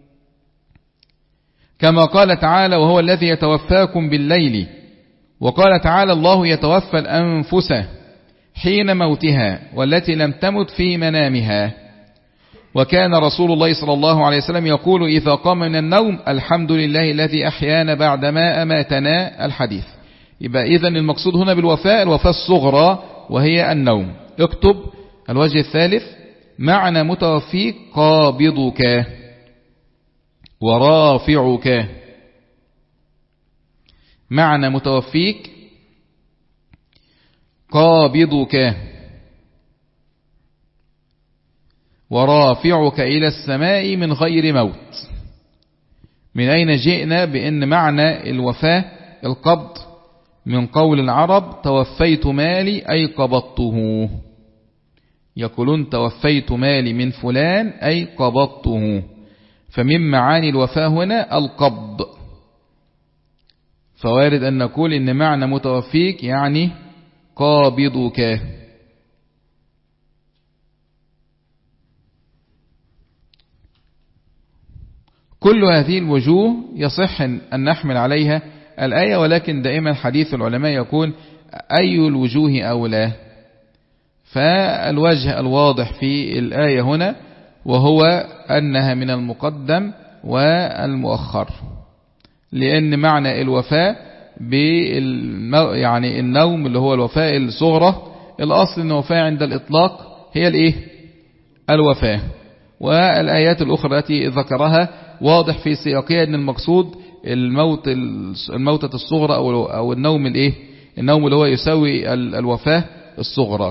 كما قال تعالى وهو الذي يتوفاكم بالليل، وقال تعالى الله يتوفى الأنفس حين موتها والتي لم تمت في منامها. وكان رسول الله صلى الله عليه وسلم يقول إذا قام من النوم الحمد لله الذي أحيانا بعدما أماتنا، الحديث. يبقى إذن المقصود هنا بالوفاة الوفاة الصغرى وهي النوم. اكتب الوجه الثالث: معنى متوفيك قابضك ورافعك. معنى متوفيك قابضك ورافعك إلى السماء من غير موت. من أين جئنا بأن معنى الوفاة القبض؟ من قول العرب توفيت مالي أي قبضته، يقولون توفيت مالي من فلان أي قبضته، فمن معاني الوفاة هنا القبض. فوارد أن نقول إن معنى متوفيك يعني قابضك. كل هذه الوجوه يصح أن نحمل عليها الآية، ولكن دائما حديث العلماء يكون أي الوجوه أولى. فالوجه الواضح في الآية هنا وهو أنها من المقدم والمؤخر، لأن معنى الوفاة يعني النوم اللي هو الوفاة الصغرى، الأصل أن الوفاة عند الإطلاق هي الإيه؟ الوفاة. والآيات الأخرى التي ذكرها واضح في سياقها أن المقصود الموت الموتة الصغرى أو النوم الإيه؟ النوم اللي هو يساوي الوفاة الصغرى.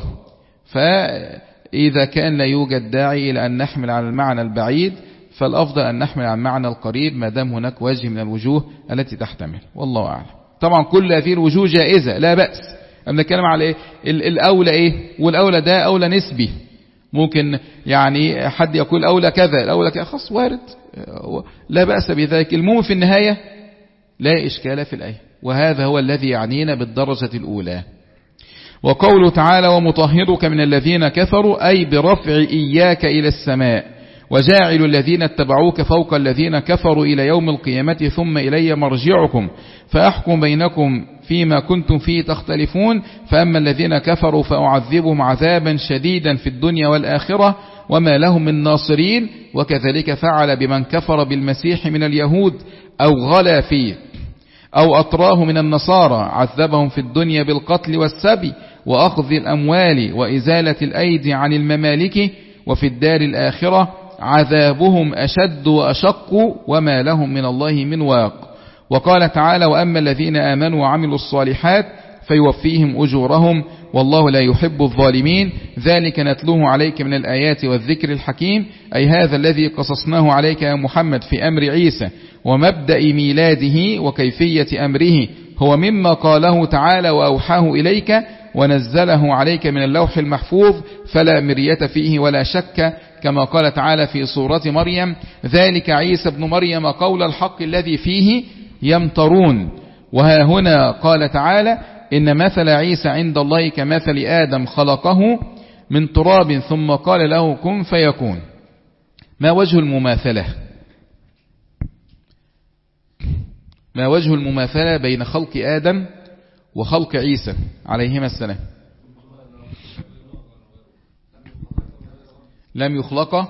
فإذا كان لا يوجد داعي إلى أن نحمل على المعنى البعيد فالأفضل أن نحمل على المعنى القريب ما دام هناك وجه من الوجوه التي تحتمل، والله أعلم. طبعا كل هذه الوجوه جائزة لا بأس. أنا نتكلم على إيه؟ الأولى إيه؟ والأولى ده أولى نسبي، ممكن يعني حد يقول أولى كذا الأولى كذا، خاص وارد لا بأس بذلك. المهم في النهاية لا إشكال في الآية، وهذا هو الذي يعنينا بالدرجة الأولى. وقوله تعالى ومطهرك من الذين كفروا أي برفع إياك إلى السماء، وجاعل الذين اتبعوك فوق الذين كفروا إلى يوم القيامة ثم إلي مرجعكم فأحكم بينكم فيما كنتم فيه تختلفون، فأما الذين كفروا فأعذبهم عذابا شديدا في الدنيا والآخرة وما لهم من ناصرين. وكذلك فعل بمن كفر بالمسيح من اليهود أو غلا فيه أو أطراه من النصارى، عذبهم في الدنيا بالقتل والسبي وأخذ الأموال وإزالة الأيدي عن الممالك، وفي الدار الآخرة عذابهم أشد وأشق وما لهم من الله من واق. وقال تعالى وأما الذين آمنوا وعملوا الصالحات فيوفيهم أجورهم والله لا يحب الظالمين. ذلك نتلوه عليك من الآيات والذكر الحكيم، أي هذا الذي قصصناه عليك يا محمد في أمر عيسى ومبدأ ميلاده وكيفية أمره هو مما قاله تعالى وأوحاه إليك ونزله عليك من اللوح المحفوظ فلا مرية فيه ولا شك، كما قال تعالى في سورة مريم: ذلك عيسى ابن مريم قول الحق الذي فيه يمترون. وها هنا قال تعالى: إن مثل عيسى عند الله كمثل آدم خلقه من تراب ثم قال له كن فيكون. ما وجه المماثلة؟ ما وجه المماثلة بين خلق آدم وخلق عيسى عليهما السلام؟ لم يخلق.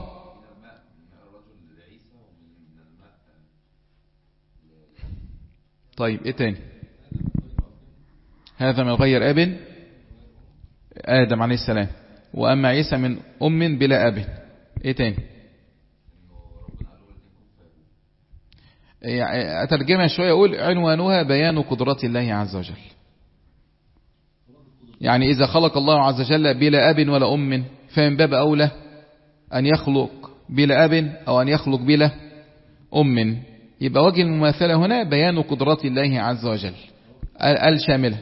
طيب ايه تاني؟ هذا من غير أب آدم عليه السلام، وأما عيسى من أم بلا أب. ايه تاني؟ يعني أترجمها شوية أقول عنوانها بيان قدرات الله عز وجل. يعني إذا خلق الله عز وجل بلا أب ولا أم فمن باب أولى أن يخلق بلا أب أو أن يخلق بلا أم. يبقى وجه المماثلة هنا بيان قدرات الله عز وجل الشاملة،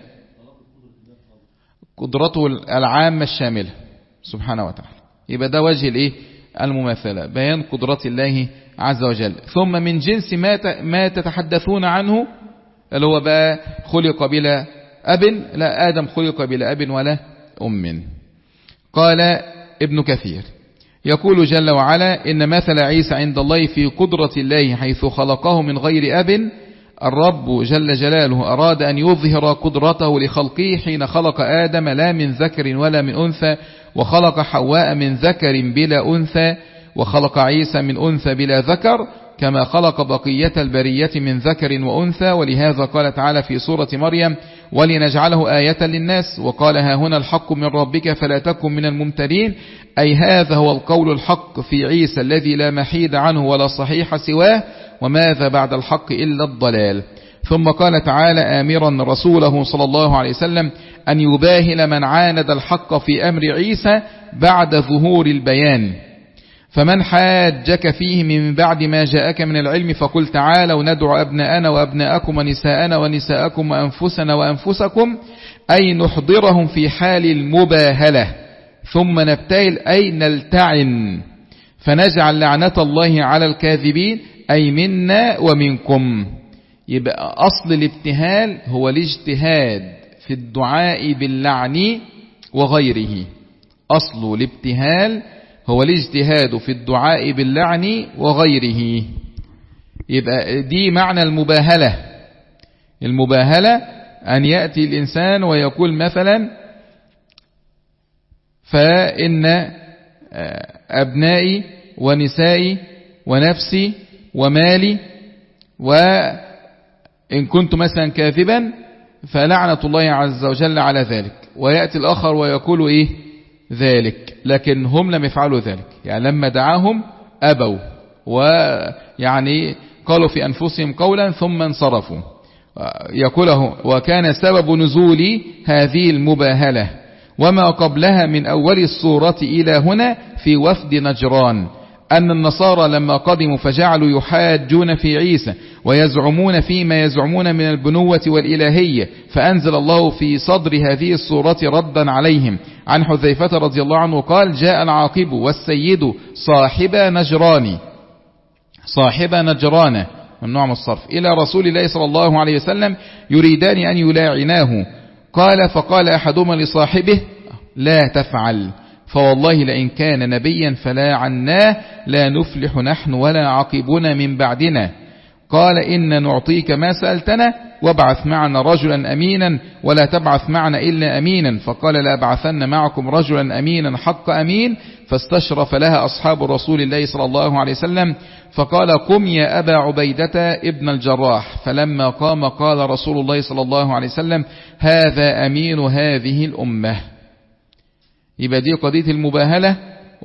قدرته العامة الشاملة سبحانه وتعالى. يبقى ده وجه الايه المماثلة، بيان قدرات الله عز وجل. ثم من جنس ما ما تتحدثون عنه اللي هو بقى خلق بلا أب، لا آدم خلق بلا أب ولا أم. قال ابن كثير يقول جل وعلا: إن مثل عيسى عند الله في قدرة الله حيث خلقه من غير أب. الرب جل جلاله أراد أن يظهر قدرته لخلقه حين خلق آدم لا من ذكر ولا من أنثى، وخلق حواء من ذكر بلا أنثى، وخلق عيسى من أنثى بلا ذكر، كما خلق بقية البرية من ذكر وأنثى. ولهذا قال تعالى في سورة مريم: ولنجعله آية للناس. وقال: ها هنا الحق من ربك فلا تكن من الممترين، أي هذا هو القول الحق في عيسى الذي لا محيد عنه ولا صحيح سواه، وماذا بعد الحق إلا الضلال. ثم قال تعالى آمرا رسوله صلى الله عليه وسلم أن يباهل من عاند الحق في أمر عيسى بعد ظهور البيان. فمن حاجك فيه من بعد ما جاءك من العلم فقل تعالوا ندعو أبناءنا وأبناءكم ونساءنا ونساءكم وأنفسنا وأنفسكم، أي نحضرهم في حال المباهلة، ثم نبتهل أي نلتعن، فنجعل لعنة الله على الكاذبين، أي منا ومنكم. يبقى أصل الابتهال هو الاجتهاد في الدعاء باللعن وغيره. أصل الابتهال هو الاجتهاد في الدعاء باللعن وغيره. يبقى دي معنى المباهلة. المباهلة أن يأتي الإنسان ويقول مثلا: فإن أبنائي ونسائي ونفسي ومالي، وإن كنت مثلا كاذبا فلعنة الله عز وجل على ذلك. ويأتي الآخر ويقول إيه ذلك، لكن هم لم يفعلوا ذلك. يعني لما دعاهم أبوا، ويعني قالوا في أنفسهم قولا ثم انصرفوا. يقوله: وكان سبب نزول هذه المباهلة وما قبلها من أول الصورة إلى هنا في وفد نجران، أن النصارى لما قدموا فجعلوا يحاجون في عيسى ويزعمون فيما يزعمون من البنوة والإلهية، فأنزل الله في صدر هذه الصورة ردا عليهم. عن حذيفة رضي الله عنه قال: جاء العاقب والسيد صاحب نجران، صاحب نجران ممنوع من الصرف، إلى رسول الله صلى الله عليه وسلم يريدان أن يلاعناه. قال: فقال أحدهما لصاحبه: لا تفعل، فوالله لئن كان نبيا فلا عناه لا نفلح نحن ولا عقبنا من بعدنا. قال: إن نعطيك ما سألتنا وابعث معنا رجلا أمينا ولا تبعث معنا إلا أمينا. فقال: لا أبعثن معكم رجلا أمينا حق أمين. فاستشرف لها أصحاب رسول الله صلى الله عليه وسلم، فقال: قم يا أبا عبيدة ابن الجراح. فلما قام قال رسول الله صلى الله عليه وسلم: هذا أمين هذه الأمة. يبقى دي قضية المباهلة،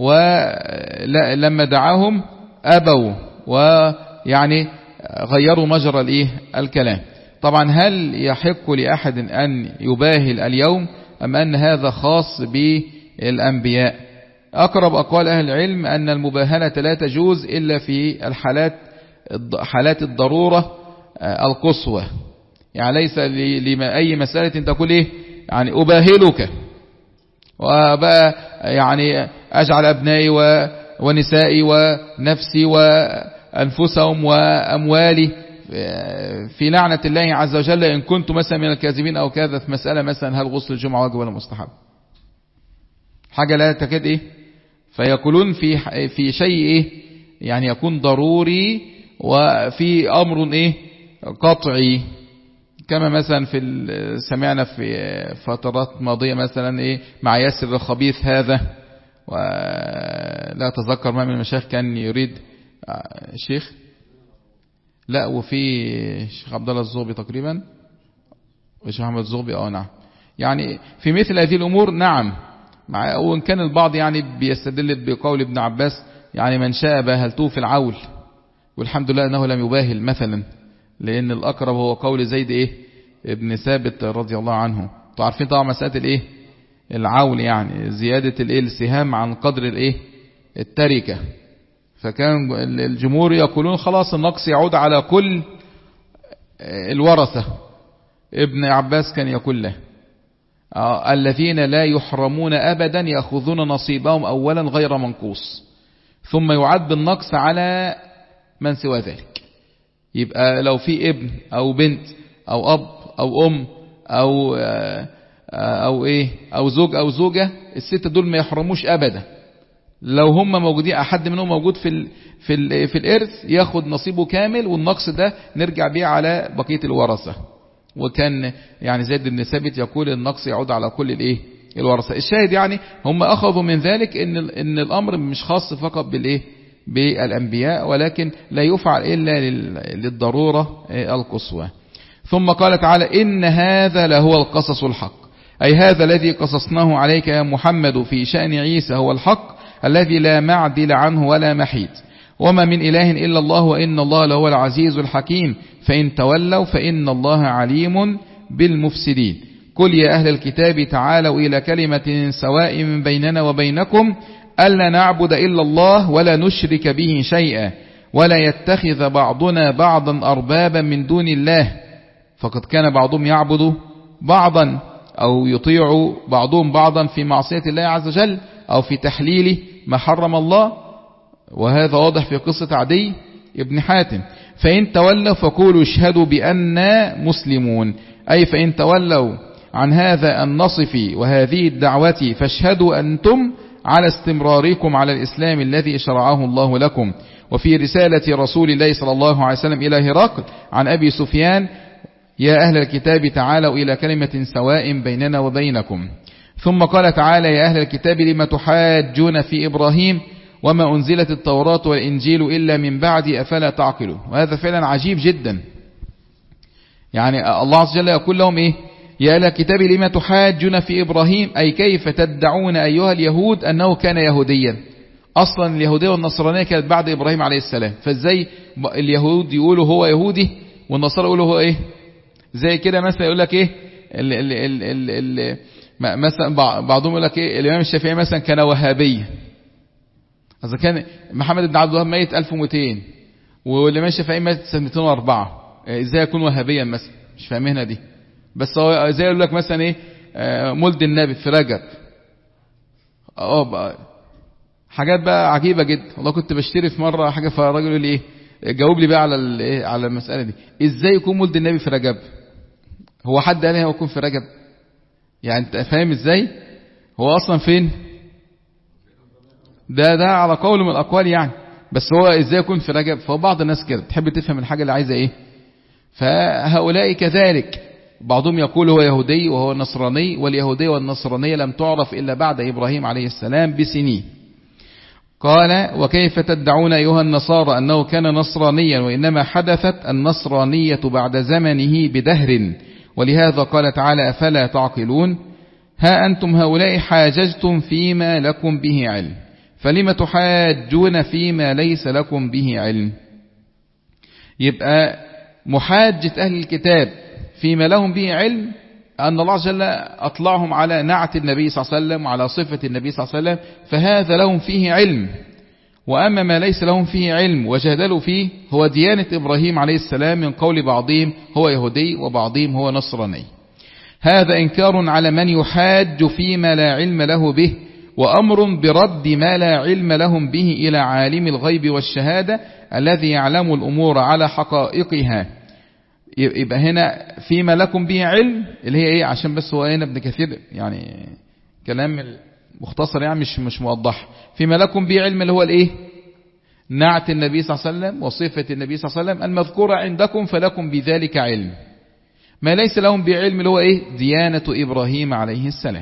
ولما دعاهم أبوا ويعني غيروا مجرى الإيه الكلام. طبعا هل يحق لأحد أن يباهل اليوم أم أن هذا خاص بالأنبياء؟ أقرب أقوال أهل العلم أن المباهلة لا تجوز إلا في الحالات حالات الضرورة القصوى. يعني ليس لما أي مسألة تقول إيه يعني أباهلك وبقى يعني أجعل أبنائي ونسائي ونفسي وأنفسهم وأموالي في لعنة الله عز وجل إن كنت مثلا من الكاذبين أو كذا في مسألة مثلا هل غسل الجمعة واجب ولا مستحب، حاجة لا تكاد إيه فيقولون في في شيء إيه يعني يكون ضروري وفي أمر إيه قطعي، كما مثلا في سمعنا في فترات ماضية مثلا إيه مع ياسر الخبيث هذا، ولا أتذكر ما من المشايخ كان يريد الشيخ لا وفي الشيخ عبد الله الزغبي تقريبا والشيخ محمد الزغبي اه نعم، يعني في مثل هذه الأمور نعم، مع وإن كان البعض يعني بيستدل بقول ابن عباس يعني من شاء باهلته في العول، والحمد لله أنه لم يباهل مثلا، لأن الأقرب هو قول زيد إيه ابن ثابت رضي الله عنه. تعرفين طبعا مسألة الإيه العول يعني زيادة الإيه السهام عن قدر الإيه التركة، فكان الجمهور يقولون خلاص النقص يعود على كل الورثة. ابن عباس كان يقول له الذين لا يحرمون أبدا يأخذون نصيبهم أولا غير منقوص ثم يعد بالنقص على من سوى ذلك. يبقى لو في ابن أو بنت أو أب أو أم أو أو إيه أو زوج أو زوجة، الستة دول ما يحرموش أبدا، لو هم موجودين أحد منهم موجود في ال في ال في الإرث ياخد نصيبه كامل، والنقص ده نرجع بيه على بقية الورثة. وكان يعني زيد بن ثابت يقول النقص يعود على كل الإيه الورثة. الشاهد يعني هم أخذوا من ذلك إن إن الأمر مش خاص فقط بالإيه بالأنبياء، ولكن لا يفعل إلا للضرورة القصوى. ثم قال تعالى إن هذا لهو القصص الحق، أي هذا الذي قصصناه عليك يا محمد في شأن عيسى هو الحق الذي لا معدل عنه ولا محيد، وما من إله إلا الله وإن الله لهو العزيز الحكيم، فإن تولوا فإن الله عليم بالمفسدين. قل يا أهل الكتاب تعالوا إلى كلمة سواء بيننا وبينكم ألا نعبد إلا الله ولا نشرك به شيئا ولا يتخذ بعضنا بعضا أربابا من دون الله، فقد كان بعضهم يعبد بعضا أو يطيع بعضهم بعضا في معصية الله عز وجل أو في تحليل ما حرم الله، وهذا واضح في قصة عدي ابن حاتم. فإن تولوا فقولوا اشهدوا بأننا مسلمون، أي فإن تولوا عن هذا النصف وهذه الدعوة فاشهدوا أنتم على استمراركم على الإسلام الذي شرعه الله لكم. وفي رسالة رسول الله صلى الله عليه وسلم إلى هرقل عن أبي سفيان يا أهل الكتاب تعالوا إلى كلمة سواء بيننا وبينكم. ثم قال تعالى يا أهل الكتاب لما تحاجون في إبراهيم وما أنزلت التوراة والإنجيل إلا من بعد أفلا تعقلون. وهذا فعلا عجيب جدا، يعني الله عز وجل يقول لهم إيه يا أهل الكتاب لما تحاجون في إبراهيم، أي كيف تدعون أيها اليهود أنه كان يهوديا. أصلا اليهودية والنصرانية كانت بعد إبراهيم عليه السلام، فازاي اليهود يقولوا هو يهودي والنصارى يقولوا هو إيه زي كده. مثلا يقول لك إيه ال ال ال ال ال مثلا بعضهم يقول لك إيه الإمام الشافعي مثلا كان وهابي، إذا كان محمد بن عبد الوهاب ميت ألف ومئتين والإمام الشافعي ميت سنة مئتين وأربعة، إزاي يكون وهابيا مثلا؟ مش فاهمينها دي. بس هو زي يقول لك مثلا إيه مولد النبي في رجب، اه حاجات بقى عجيبة جدا. والله كنت بشتري في مرة حاجة فالراجل يقول لي ايه جاوب لي بقى على ايه على المسألة دي، ازاي يكون مولد النبي في رجب؟ هو حد قال هو يكون في رجب؟ يعني انت فاهم ازاي؟ هو اصلا فين ده ده على قول من الاقوال يعني، بس هو ازاي يكون في رجب؟ فهو بعض الناس كده بتحب تفهم الحاجة اللي عايزة ايه. فهؤلاء كذلك بعضهم يقول هو يهودي وهو نصراني، واليهودية والنصرانية لم تعرف إلا بعد إبراهيم عليه السلام بسنين. قال وكيف تدعون أيها النصارى أنه كان نصرانيا وإنما حدثت النصرانية بعد زمنه بدهر، ولهذا قال تعالى أفلا تعقلون. ها أنتم هؤلاء حاججتم فيما لكم به علم فلم تحاجون فيما ليس لكم به علم. يبقى محاجة أهل الكتاب فيما لهم به علم أن الله جل أطلعهم على نعت النبي صلى الله عليه وسلم وعلى صفة النبي صلى الله عليه وسلم، فهذا لهم فيه علم. وأما ما ليس لهم فيه علم وجادلوا فيه هو ديانة إبراهيم عليه السلام، من قول بعضهم هو يهودي وبعضهم هو نصراني. هذا إنكار على من يحاج فيما لا علم له به، وأمر برد ما لا علم لهم به إلى عالم الغيب والشهادة الذي يعلم الأمور على حقائقها. يبقى هنا فيما لكم به علم اللي هي ايه، عشان بس هو هنا ابن كثير يعني كلام مختصر يعني مش مش موضح. فيما لكم به علم اللي هو الايه، نعت النبي صلى الله عليه وسلم وصفة النبي صلى الله عليه وسلم المذكورة عندكم فلكم بذلك علم. ما ليس لهم به علم اللي هو ايه، ديانة إبراهيم عليه السلام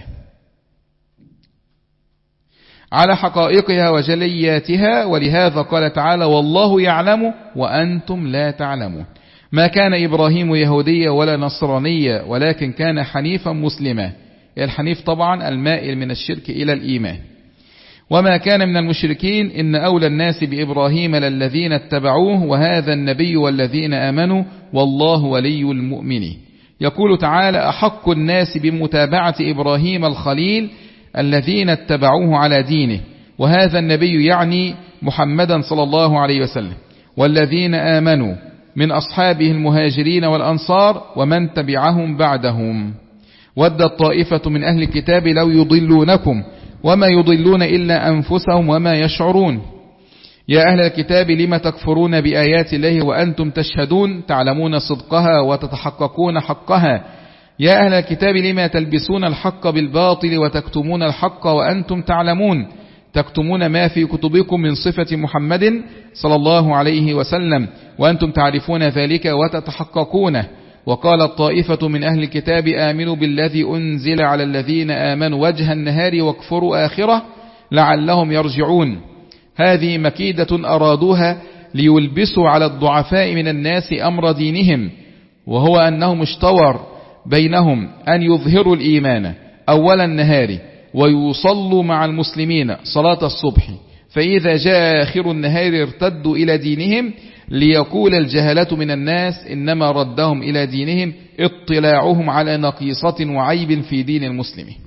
على حقائقها وجلياتها. ولهذا قال تعالى والله يعلم وأنتم لا تعلمون. ما كان إبراهيم يهوديا ولا نصرانيا ولكن كان حنيفا مسلما. الحنيف طبعا المائل من الشرك إلى الإيمان. وما كان من المشركين، إن أولى الناس بإبراهيم للذين اتبعوه وهذا النبي والذين آمنوا والله ولي المؤمنين. يقول تعالى أحق الناس بمتابعة إبراهيم الخليل الذين اتبعوه على دينه، وهذا النبي يعني محمدا صلى الله عليه وسلم، والذين آمنوا من أصحابه المهاجرين والأنصار ومن تبعهم بعدهم. ودت طائفة من أهل الكتاب لو يضلونكم وما يضلون إلا أنفسهم وما يشعرون. يا أهل الكتاب لم تكفرون بآيات الله وأنتم تشهدون، تعلمون صدقها وتتحققون حقها. يا أهل الكتاب لم تلبسون الحق بالباطل وتكتمون الحق وأنتم تعلمون، تكتمون ما في كتبكم من صفة محمد صلى الله عليه وسلم وأنتم تعرفون ذلك وتتحققونه. وقال الطائفة من أهل الكتاب آمنوا بالذي أنزل على الذين آمنوا وجه النهار واكفروا آخره لعلهم يرجعون. هذه مكيدة أرادوها ليلبسوا على الضعفاء من الناس أمر دينهم، وهو أنهم اشتور بينهم أن يظهروا الإيمان أول النهار ويصلوا مع المسلمين صلاة الصبح، فإذا جاء آخر النهار ارتدوا إلى دينهم ليقول الجهلة من الناس إنما ردهم إلى دينهم اطلاعهم على نقيصة وعيب في دين المسلمين.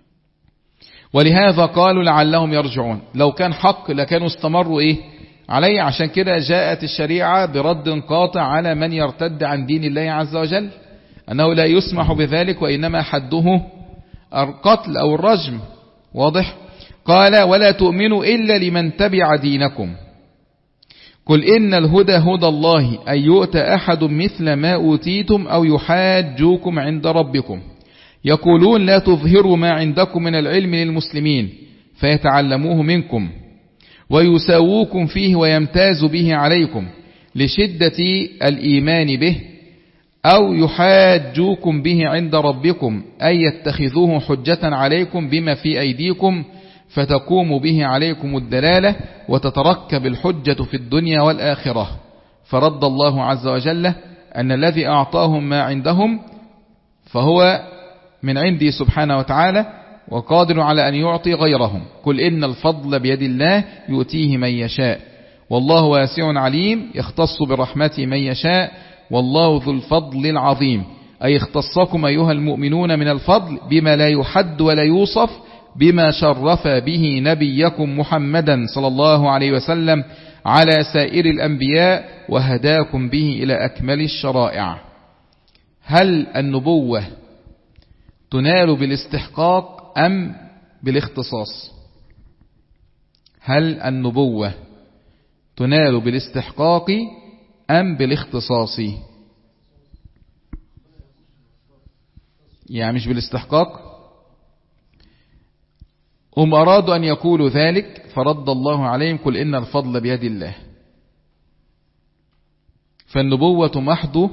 ولهذا قالوا لعلهم يرجعون. لو كان حق لكانوا استمروا إيه عليه. عشان كده جاءت الشريعة برد قاطع على من يرتد عن دين الله عز وجل، أنه لا يسمح بذلك وإنما حده القتل أو الرجم. واضح؟ قال ولا تؤمنوا إلا لمن تبع دينكم قل إن الهدى هدى الله أن يؤتى أحد مثل ما أوتيتم أو يحاجوكم عند ربكم يقولون لا تظهروا ما عندكم من العلم للمسلمين فيتعلموه منكم ويساووكم فيه ويمتاز به عليكم لشدة الإيمان به أو يحاجوكم به عند ربكم أي يتخذوه حجة عليكم بما في أيديكم فتقوم به عليكم الدلالة وتتركب الحجة في الدنيا والآخرة. فرد الله عز وجل أن الذي أعطاهم ما عندهم فهو من عندي سبحانه وتعالى وقادر على أن يعطي غيرهم. قل إن الفضل بيد الله يؤتيه من يشاء والله واسع عليم يختص برحمته من يشاء والله ذو الفضل العظيم. أي اختصكم أيها المؤمنون من الفضل بما لا يحد ولا يوصف بما شرف به نبيكم محمدا صلى الله عليه وسلم على سائر الأنبياء وهداكم به إلى أكمل الشرائع. هل النبوة تنال بالاستحقاق أم بالاختصاص؟ هل النبوة تنال بالاستحقاق أم بالاختصاص؟ يعني مش بالاستحقاق. هم أرادوا أن يقولوا ذلك فرد الله عليهم قل إن الفضل بيد الله. فالنبوة محض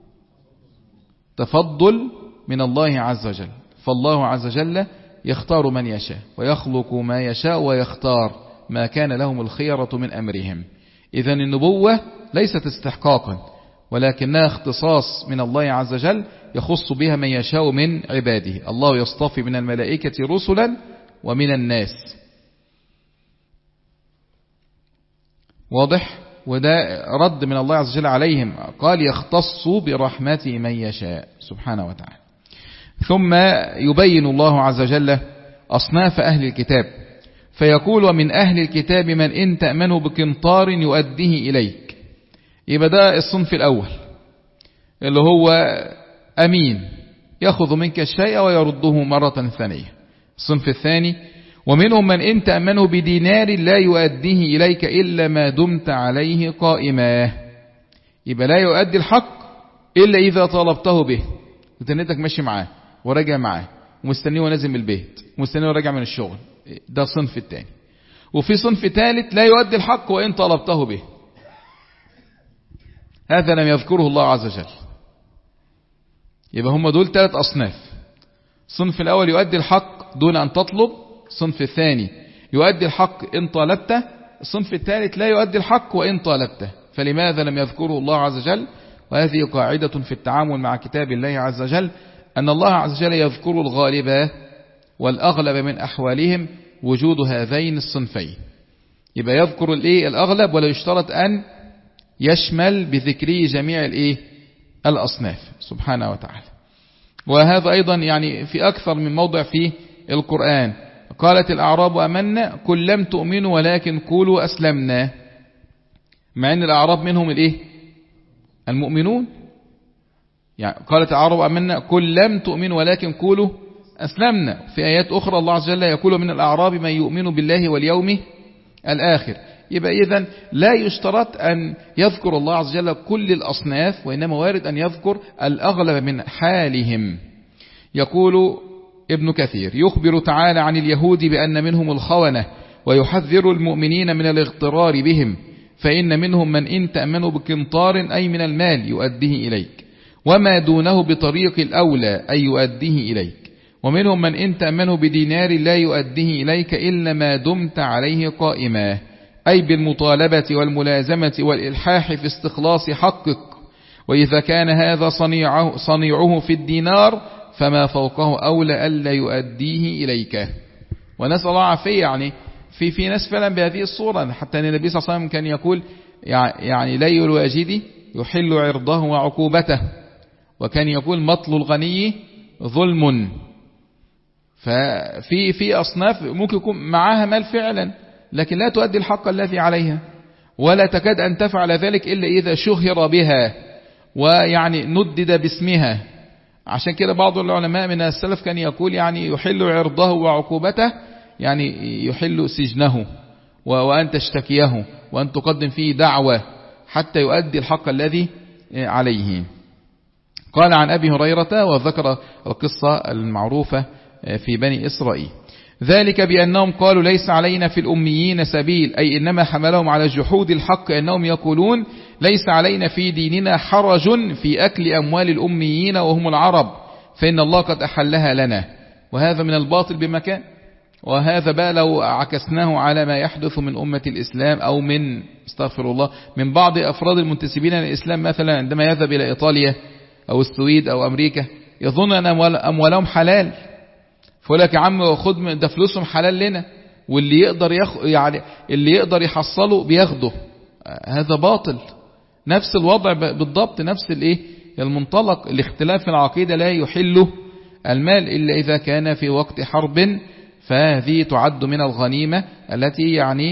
تفضل من الله عز وجل، فالله عز وجل يختار من يشاء ويخلق ما يشاء ويختار ما كان لهم الخيرة من أمرهم. إذن النبوة ليست استحقاقا ولكنها اختصاص من الله عز وجل يخص بها من يشاء من عباده. الله يصطفي من الملائكة رسلا ومن الناس. واضح؟ وده رد من الله عز وجل عليهم، قال يختص برحمته من يشاء سبحانه وتعالى. ثم يبين الله عز وجل أصناف أهل الكتاب فيقول ومن أهل الكتاب من إن تأمنه بقنطار يؤديه إليك. يبقى ده الصنف الأول اللي هو أمين يأخذ منك الشيء ويرده مرة ثانية. الصنف الثاني ومنهم من إن تأمنه بدينار لا يؤديه إليك إلا ما دمت عليه قائما. يبقى لا يؤدي الحق إلا إذا طلبته به، وتنيتك ماشي معاه وراجع معاه ومستنيه ونازل من البيت ومستنيه وراجع من الشغل، ده الصنف الثاني. وفي صنف ثالث لا يؤدي الحق وإن طلبته به، هذا لم يذكره الله عز وجل. يبقى هم دول ثلاث أصناف. الصنف الأول يؤدي الحق دون أن تطلب، الصنف الثاني يؤدي الحق إن طالبته، الصنف الثالث لا يؤدي الحق وإن طالبته. فلماذا لم يذكره الله عز وجل؟ وهذه قاعدة في التعامل مع كتاب الله عز وجل، أن الله عز وجل يذكر الغالب والأغلب من أحوالهم وجود هذين الصنفين. يبقى يذكر الإيه الأغلب ولا يشترط أن يشمل بذكره جميع الإيه الأصناف سبحانه وتعالى. وهذا أيضا يعني في أكثر من موضع في القرآن. قالت الأعراب أمنا قل لم تؤمنوا ولكن قولوا أسلمنا، مع أن الأعراب منهم الإيه المؤمنون. يعني قالت الأعراب أمنا قل لم تؤمنوا ولكن قولوا أسلمنا. في آيات أخرى الله عز وجل يقول من الأعراب من يؤمن بالله واليوم الآخر. يبقى إذن لا يشترط أن يذكر الله عز وجل كل الأصناف، وإنما وارد أن يذكر الأغلب من حالهم. يقول ابن كثير يخبر تعالى عن اليهود بأن منهم الخونة ويحذر المؤمنين من الاغترار بهم، فإن منهم من إن تأمنوا بقنطار أي من المال يؤديه إليك وما دونه بطريق الأولى أي يؤديه إليك، ومنهم من إن تأمنوا بدينار لا يؤديه إليك إلا ما دمت عليه قائما، أي بالمطالبة والملازمة والإلحاح في استخلاص حقك، وإذا كان هذا صنيعه, صنيعه في الدينار فما فوقه أولى ألا يؤديه إليك. ونسأل الله عافية. يعني في في ناس فعلا بهذه الصورة، حتى أن النبي صلى الله عليه وسلم كان يقول يعني لي الواجد يحل عرضه وعقوبته، وكان يقول مطل الغني ظلم. ففي في أصناف ممكن يكون معها مال فعلا لكن لا تؤدي الحق الذي عليها، ولا تكاد أن تفعل ذلك إلا إذا شهر بها ويعني ندد باسمها. عشان كده بعض العلماء من السلف كان يقول يعني يحل عرضه وعقوبته، يعني يحل سجنه وأن تشتكيه وأن تقدم فيه دعوة حتى يؤدي الحق الذي عليه. قال عن أبي هريرة وذكر القصة المعروفة في بني إسرائيل ذلك بأنهم قالوا ليس علينا في الأميين سبيل، أي إنما حملهم على جحود الحق أنهم يقولون ليس علينا في ديننا حرج في أكل أموال الأميين وهم العرب فإن الله قد أحلها لنا. وهذا من الباطل بمكان. وهذا بقى لو عكسناه على ما يحدث من أمة الإسلام أو من استغفر الله من بعض أفراد المنتسبين للإسلام، مثلا عندما يذهب إلى إيطاليا أو السويد أو أمريكا يظن أن أموالهم حلال، فقول لك يا عم خد ده فلوسهم حلال لنا، واللي يقدر يخ... يعني اللي يقدر يحصله بياخده. هذا باطل. نفس الوضع بالضبط، نفس الايه المنطلق. الاختلاف في العقيدة لا يحل المال إلا إذا كان في وقت حرب، فهذه تعد من الغنيمة التي يعني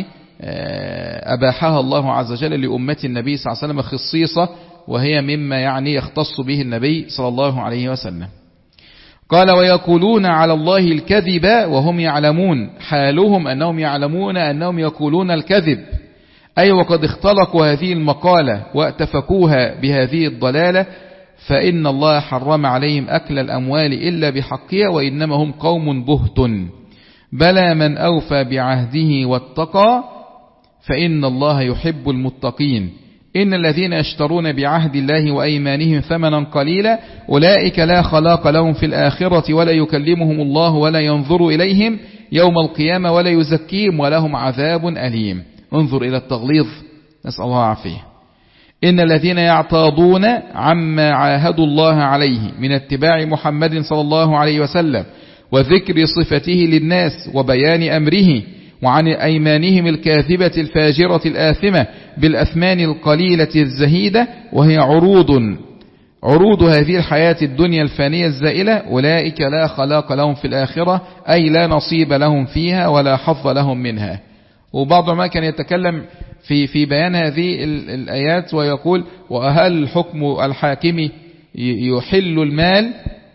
أباحها الله عز وجل لأمة النبي صلى الله عليه وسلم خصيصة، وهي مما يعني يختص به النبي صلى الله عليه وسلم. قال ويقولون على الله الكذب وهم يعلمون، حالهم أنهم يعلمون أنهم يقولون الكذب، أي وقد اختلقوا هذه المقالة واتفقوها بهذه الضلالة، فإن الله حرم عليهم أكل الأموال إلا بحقها وإنما هم قوم بهت. بلى من أوفى بعهده واتقى فإن الله يحب المتقين. إن الذين يشترون بعهد الله وأيمانهم ثمنا قليلا أولئك لا خلاق لهم في الآخرة ولا يكلمهم الله ولا ينظر إليهم يوم القيامة ولا يزكيهم ولهم عذاب أليم. انظر إلى التغليظ، نسأل الله عافية. إن الذين يعتاضون عما عاهدوا الله عليه من اتباع محمد صلى الله عليه وسلم وذكر صفته للناس وبيان أمره وعن أيمانهم الكاذبة الفاجرة الآثمة بالأثمان القليلة الزهيدة، وهي عروض عروض هذه الحياة الدنيا الفانية الزائلة. أولئك لا خلاق لهم في الآخرة، أي لا نصيب لهم فيها ولا حظ لهم منها. وبعض ما كان يتكلم في في بيان هذه الآيات ويقول: وهل الحكم الحاكم يحل المال؟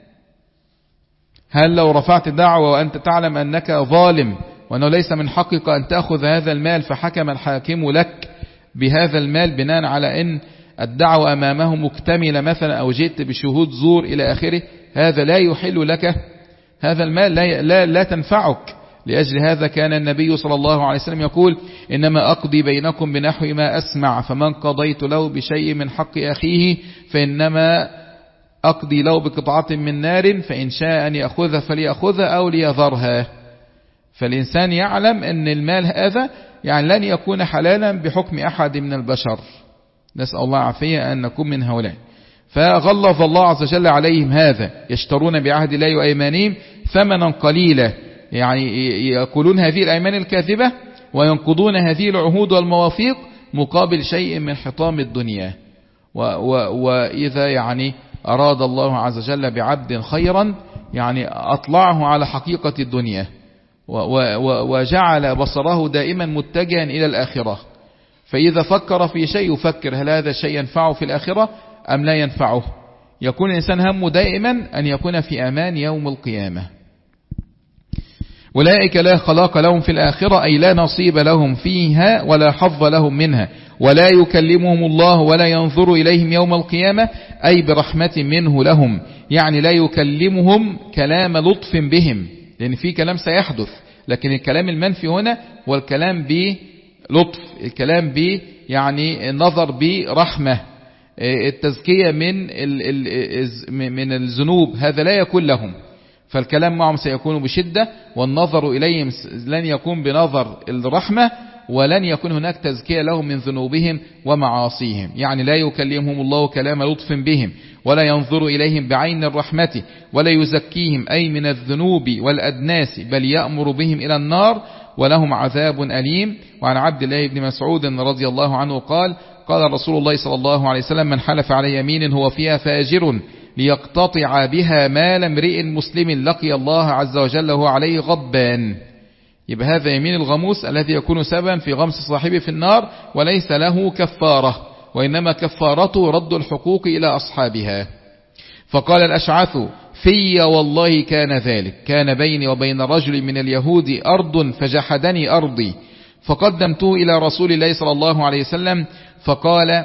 هل لو رفعت دعوة وأنت تعلم أنك ظالم وأنه ليس من حقك أن تأخذ هذا المال، فحكم الحاكم لك بهذا المال بناء على أن الدعوة أمامه مكتملة مثلا، أو جئت بشهود زور إلى آخره، هذا لا يحل لك هذا المال، لا, لا, لا تنفعك. لأجل هذا كان النبي صلى الله عليه وسلم يقول: إنما أقضي بينكم بنحو ما أسمع، فمن قضيت له بشيء من حق أخيه فإنما أقضي له بقطعة من نار، فإن شاء أن يأخذها فليأخذها أو ليذرها. فالإنسان يعلم أن المال هذا يعني لن يكون حلالا بحكم أحد من البشر، نسأل الله عافية أن نكون من هؤلاء. فغلظ الله عز وجل عليهم هذا: يشترون بعهد الله وأيمانهم ثمنا قليلا، يعني يقولون هذه الأيمان الكاذبة وينقضون هذه العهود والمواثيق مقابل شيء من حطام الدنيا. وإذا يعني أراد الله عز وجل بعبد خيرا يعني أطلعه على حقيقة الدنيا وجعل بصره دائما متجها إلى الآخرة. فإذا فكر في شيء يفكر: هل هذا الشيء ينفعه في الآخرة أم لا ينفعه؟ يكون الإنسان همه دائما أن يكون في أمان يوم القيامة. أولئك لا خلاق لهم في الآخرة، أي لا نصيب لهم فيها ولا حظ لهم منها، ولا يكلمهم الله ولا ينظر إليهم يوم القيامة، أي برحمة منه لهم، يعني لا يكلمهم كلام لطف بهم، لأن في كلام سيحدث، لكن الكلام المنفي هنا هو الكلام بلطف، الكلام ب يعني النظر برحمة، التزكية من من الذنوب، هذا لا يكون لهم. فالكلام معهم سيكون بشدة، والنظر إليهم لن يكون بنظر الرحمة، ولن يكون هناك تزكية لهم من ذنوبهم ومعاصيهم. يعني لا يكلمهم الله كلام لطف بهم، ولا ينظر إليهم بعين الرحمة، ولا يزكيهم أي من الذنوب والأدناس، بل يأمر بهم إلى النار ولهم عذاب أليم. وعن عبد الله بن مسعود رضي الله عنه قال: قال رسول الله صلى الله عليه وسلم: من حلف على يمين هو فيها فاجر ليقتطع بها مال امرئ مسلم لقي الله عز وجل وهو عليه غضبان. يبقى هذا يمين الغموس الذي يكون سببا في غمس صاحبه في النار، وليس له كفارة، وإنما كفارته رد الحقوق إلى أصحابها. فقال الأشعث: في والله كان ذلك، كان بيني وبين رجل من اليهود أرض فجحدني أرضي، فقدمته إلى رسول الله صلى الله عليه وسلم، فقال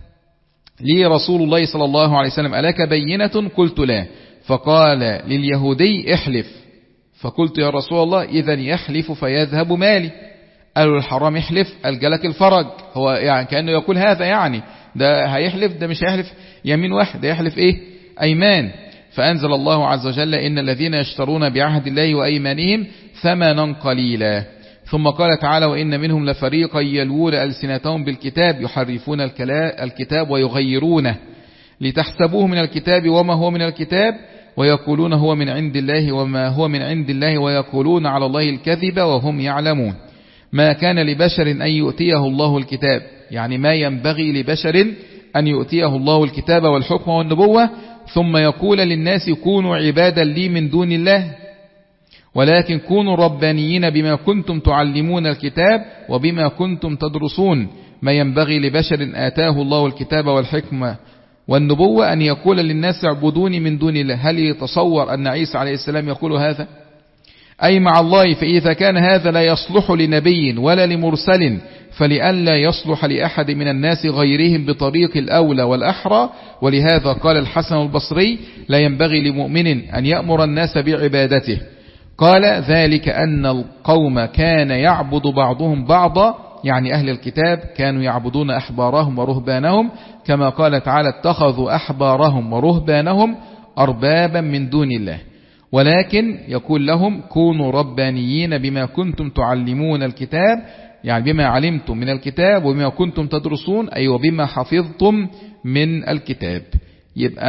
لي رسول الله صلى الله عليه وسلم: ألك بينة؟ قلت لا. فقال لليهودي: احلف. فقلت: يا رسول الله إذن يحلف فيذهب مالي. قالوا: الحرام احلف ألجلك الفرج. هو يعني كأنه يقول هذا، يعني ده هيحلف، ده مش هيحلف يمين واحد، ده يحلف ايه؟ أيمان. فأنزل الله عز وجل: إن الذين يشترون بعهد الله وأيمانهم ثمنا قليلا. ثم قال تعالى: وإن منهم لفريقا يلوون ألسنتهم بالكتاب يحرفون الكتاب ويغيرونه لتحسبوه من الكتاب وما هو من الكتاب، ويقولون هو من عند الله وما هو من عند الله، ويقولون على الله الكذب وهم يعلمون. ما كان لبشر أن يؤتيه الله الكتاب، يعني ما ينبغي لبشر أن يؤتيه الله الكتاب والحكم والنبوة ثم يقول للناس كونوا عبادا لي من دون الله، ولكن كونوا ربانيين بما كنتم تعلمون الكتاب وبما كنتم تدرسون. ما ينبغي لبشر آتاه الله الكتاب والحكمة والنبوة أن يقول للناس اعبدوني من دون الله. هل يتصور أن عيسى عليه السلام يقول هذا؟ أي مع الله. فإذا كان هذا لا يصلح لنبي ولا لمرسل، فلئلا يصلح لأحد من الناس غيرهم بطريق الأولى والأحرى. ولهذا قال الحسن البصري: لا ينبغي لمؤمن أن يأمر الناس بعبادته. قال: ذلك أن القوم كان يعبد بعضهم بعضا، يعني أهل الكتاب كانوا يعبدون أحبارهم ورهبانهم، كما قال تعالى: اتخذوا أحبارهم ورهبانهم أربابا من دون الله. ولكن يقول لهم: كونوا ربانيين بما كنتم تعلمون الكتاب، يعني بما علمتم من الكتاب وبما كنتم تدرسون، أي وبما حفظتم من الكتاب. يبقى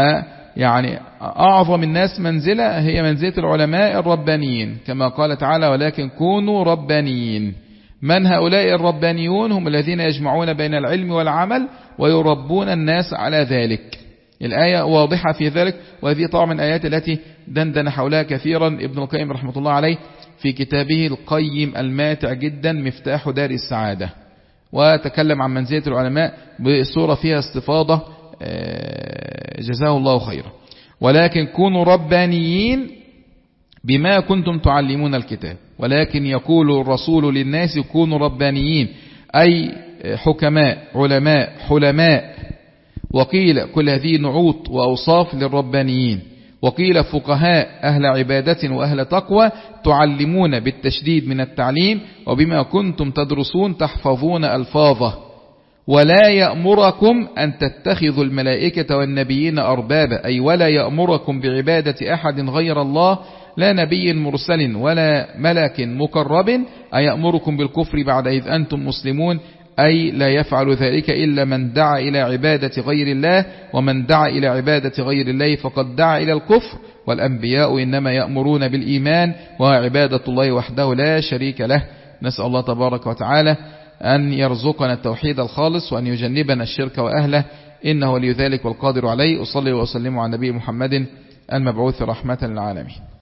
يعني أعظم الناس منزلة هي منزلة العلماء الربانيين، كما قال تعالى ولكن كونوا ربانيين. من هؤلاء الربانيون؟ هم الذين يجمعون بين العلم والعمل ويربون الناس على ذلك. الآية واضحة في ذلك، وهذه طبعا من الآيات التي دندن حولها كثيرا ابن القيم رحمة الله عليه في كتابه القيم الماتع جدا مفتاح دار السعادة، وتكلم عن منزلة العلماء بصورة فيها استفاضة جزاه الله خيرا. ولكن كونوا ربانيين بما كنتم تعلمون الكتاب، ولكن يقول الرسول للناس كونوا ربانيين أي حكماء علماء حلماء، وقيل كل هذه نعوت وأوصاف للربانيين، وقيل فقهاء أهل عبادة وأهل تقوى تعلمون بالتشديد من التعليم، وبما كنتم تدرسون تحفظون ألفاظه. ولا يأمركم أن تتخذوا الملائكة والنبيين أربابا، أي ولا يأمركم بعبادة أحد غير الله، لا نبي مرسل ولا ملك مقرب، أي يأمركم بالكفر بعد إذ أنتم مسلمون، أي لا يفعل ذلك إلا من دعا إلى عبادة غير الله، ومن دعا إلى عبادة غير الله فقد دعا إلى الكفر. والأنبياء إنما يأمرون بالإيمان وعبادة الله وحده لا شريك له. نسأل الله تبارك وتعالى أن يرزقنا التوحيد الخالص وأن يجنبنا الشرك وأهله، إنه ولي ذلك والقادر عليه. أصلي وأسلم على نبي محمد المبعوث رحمة للعالمين.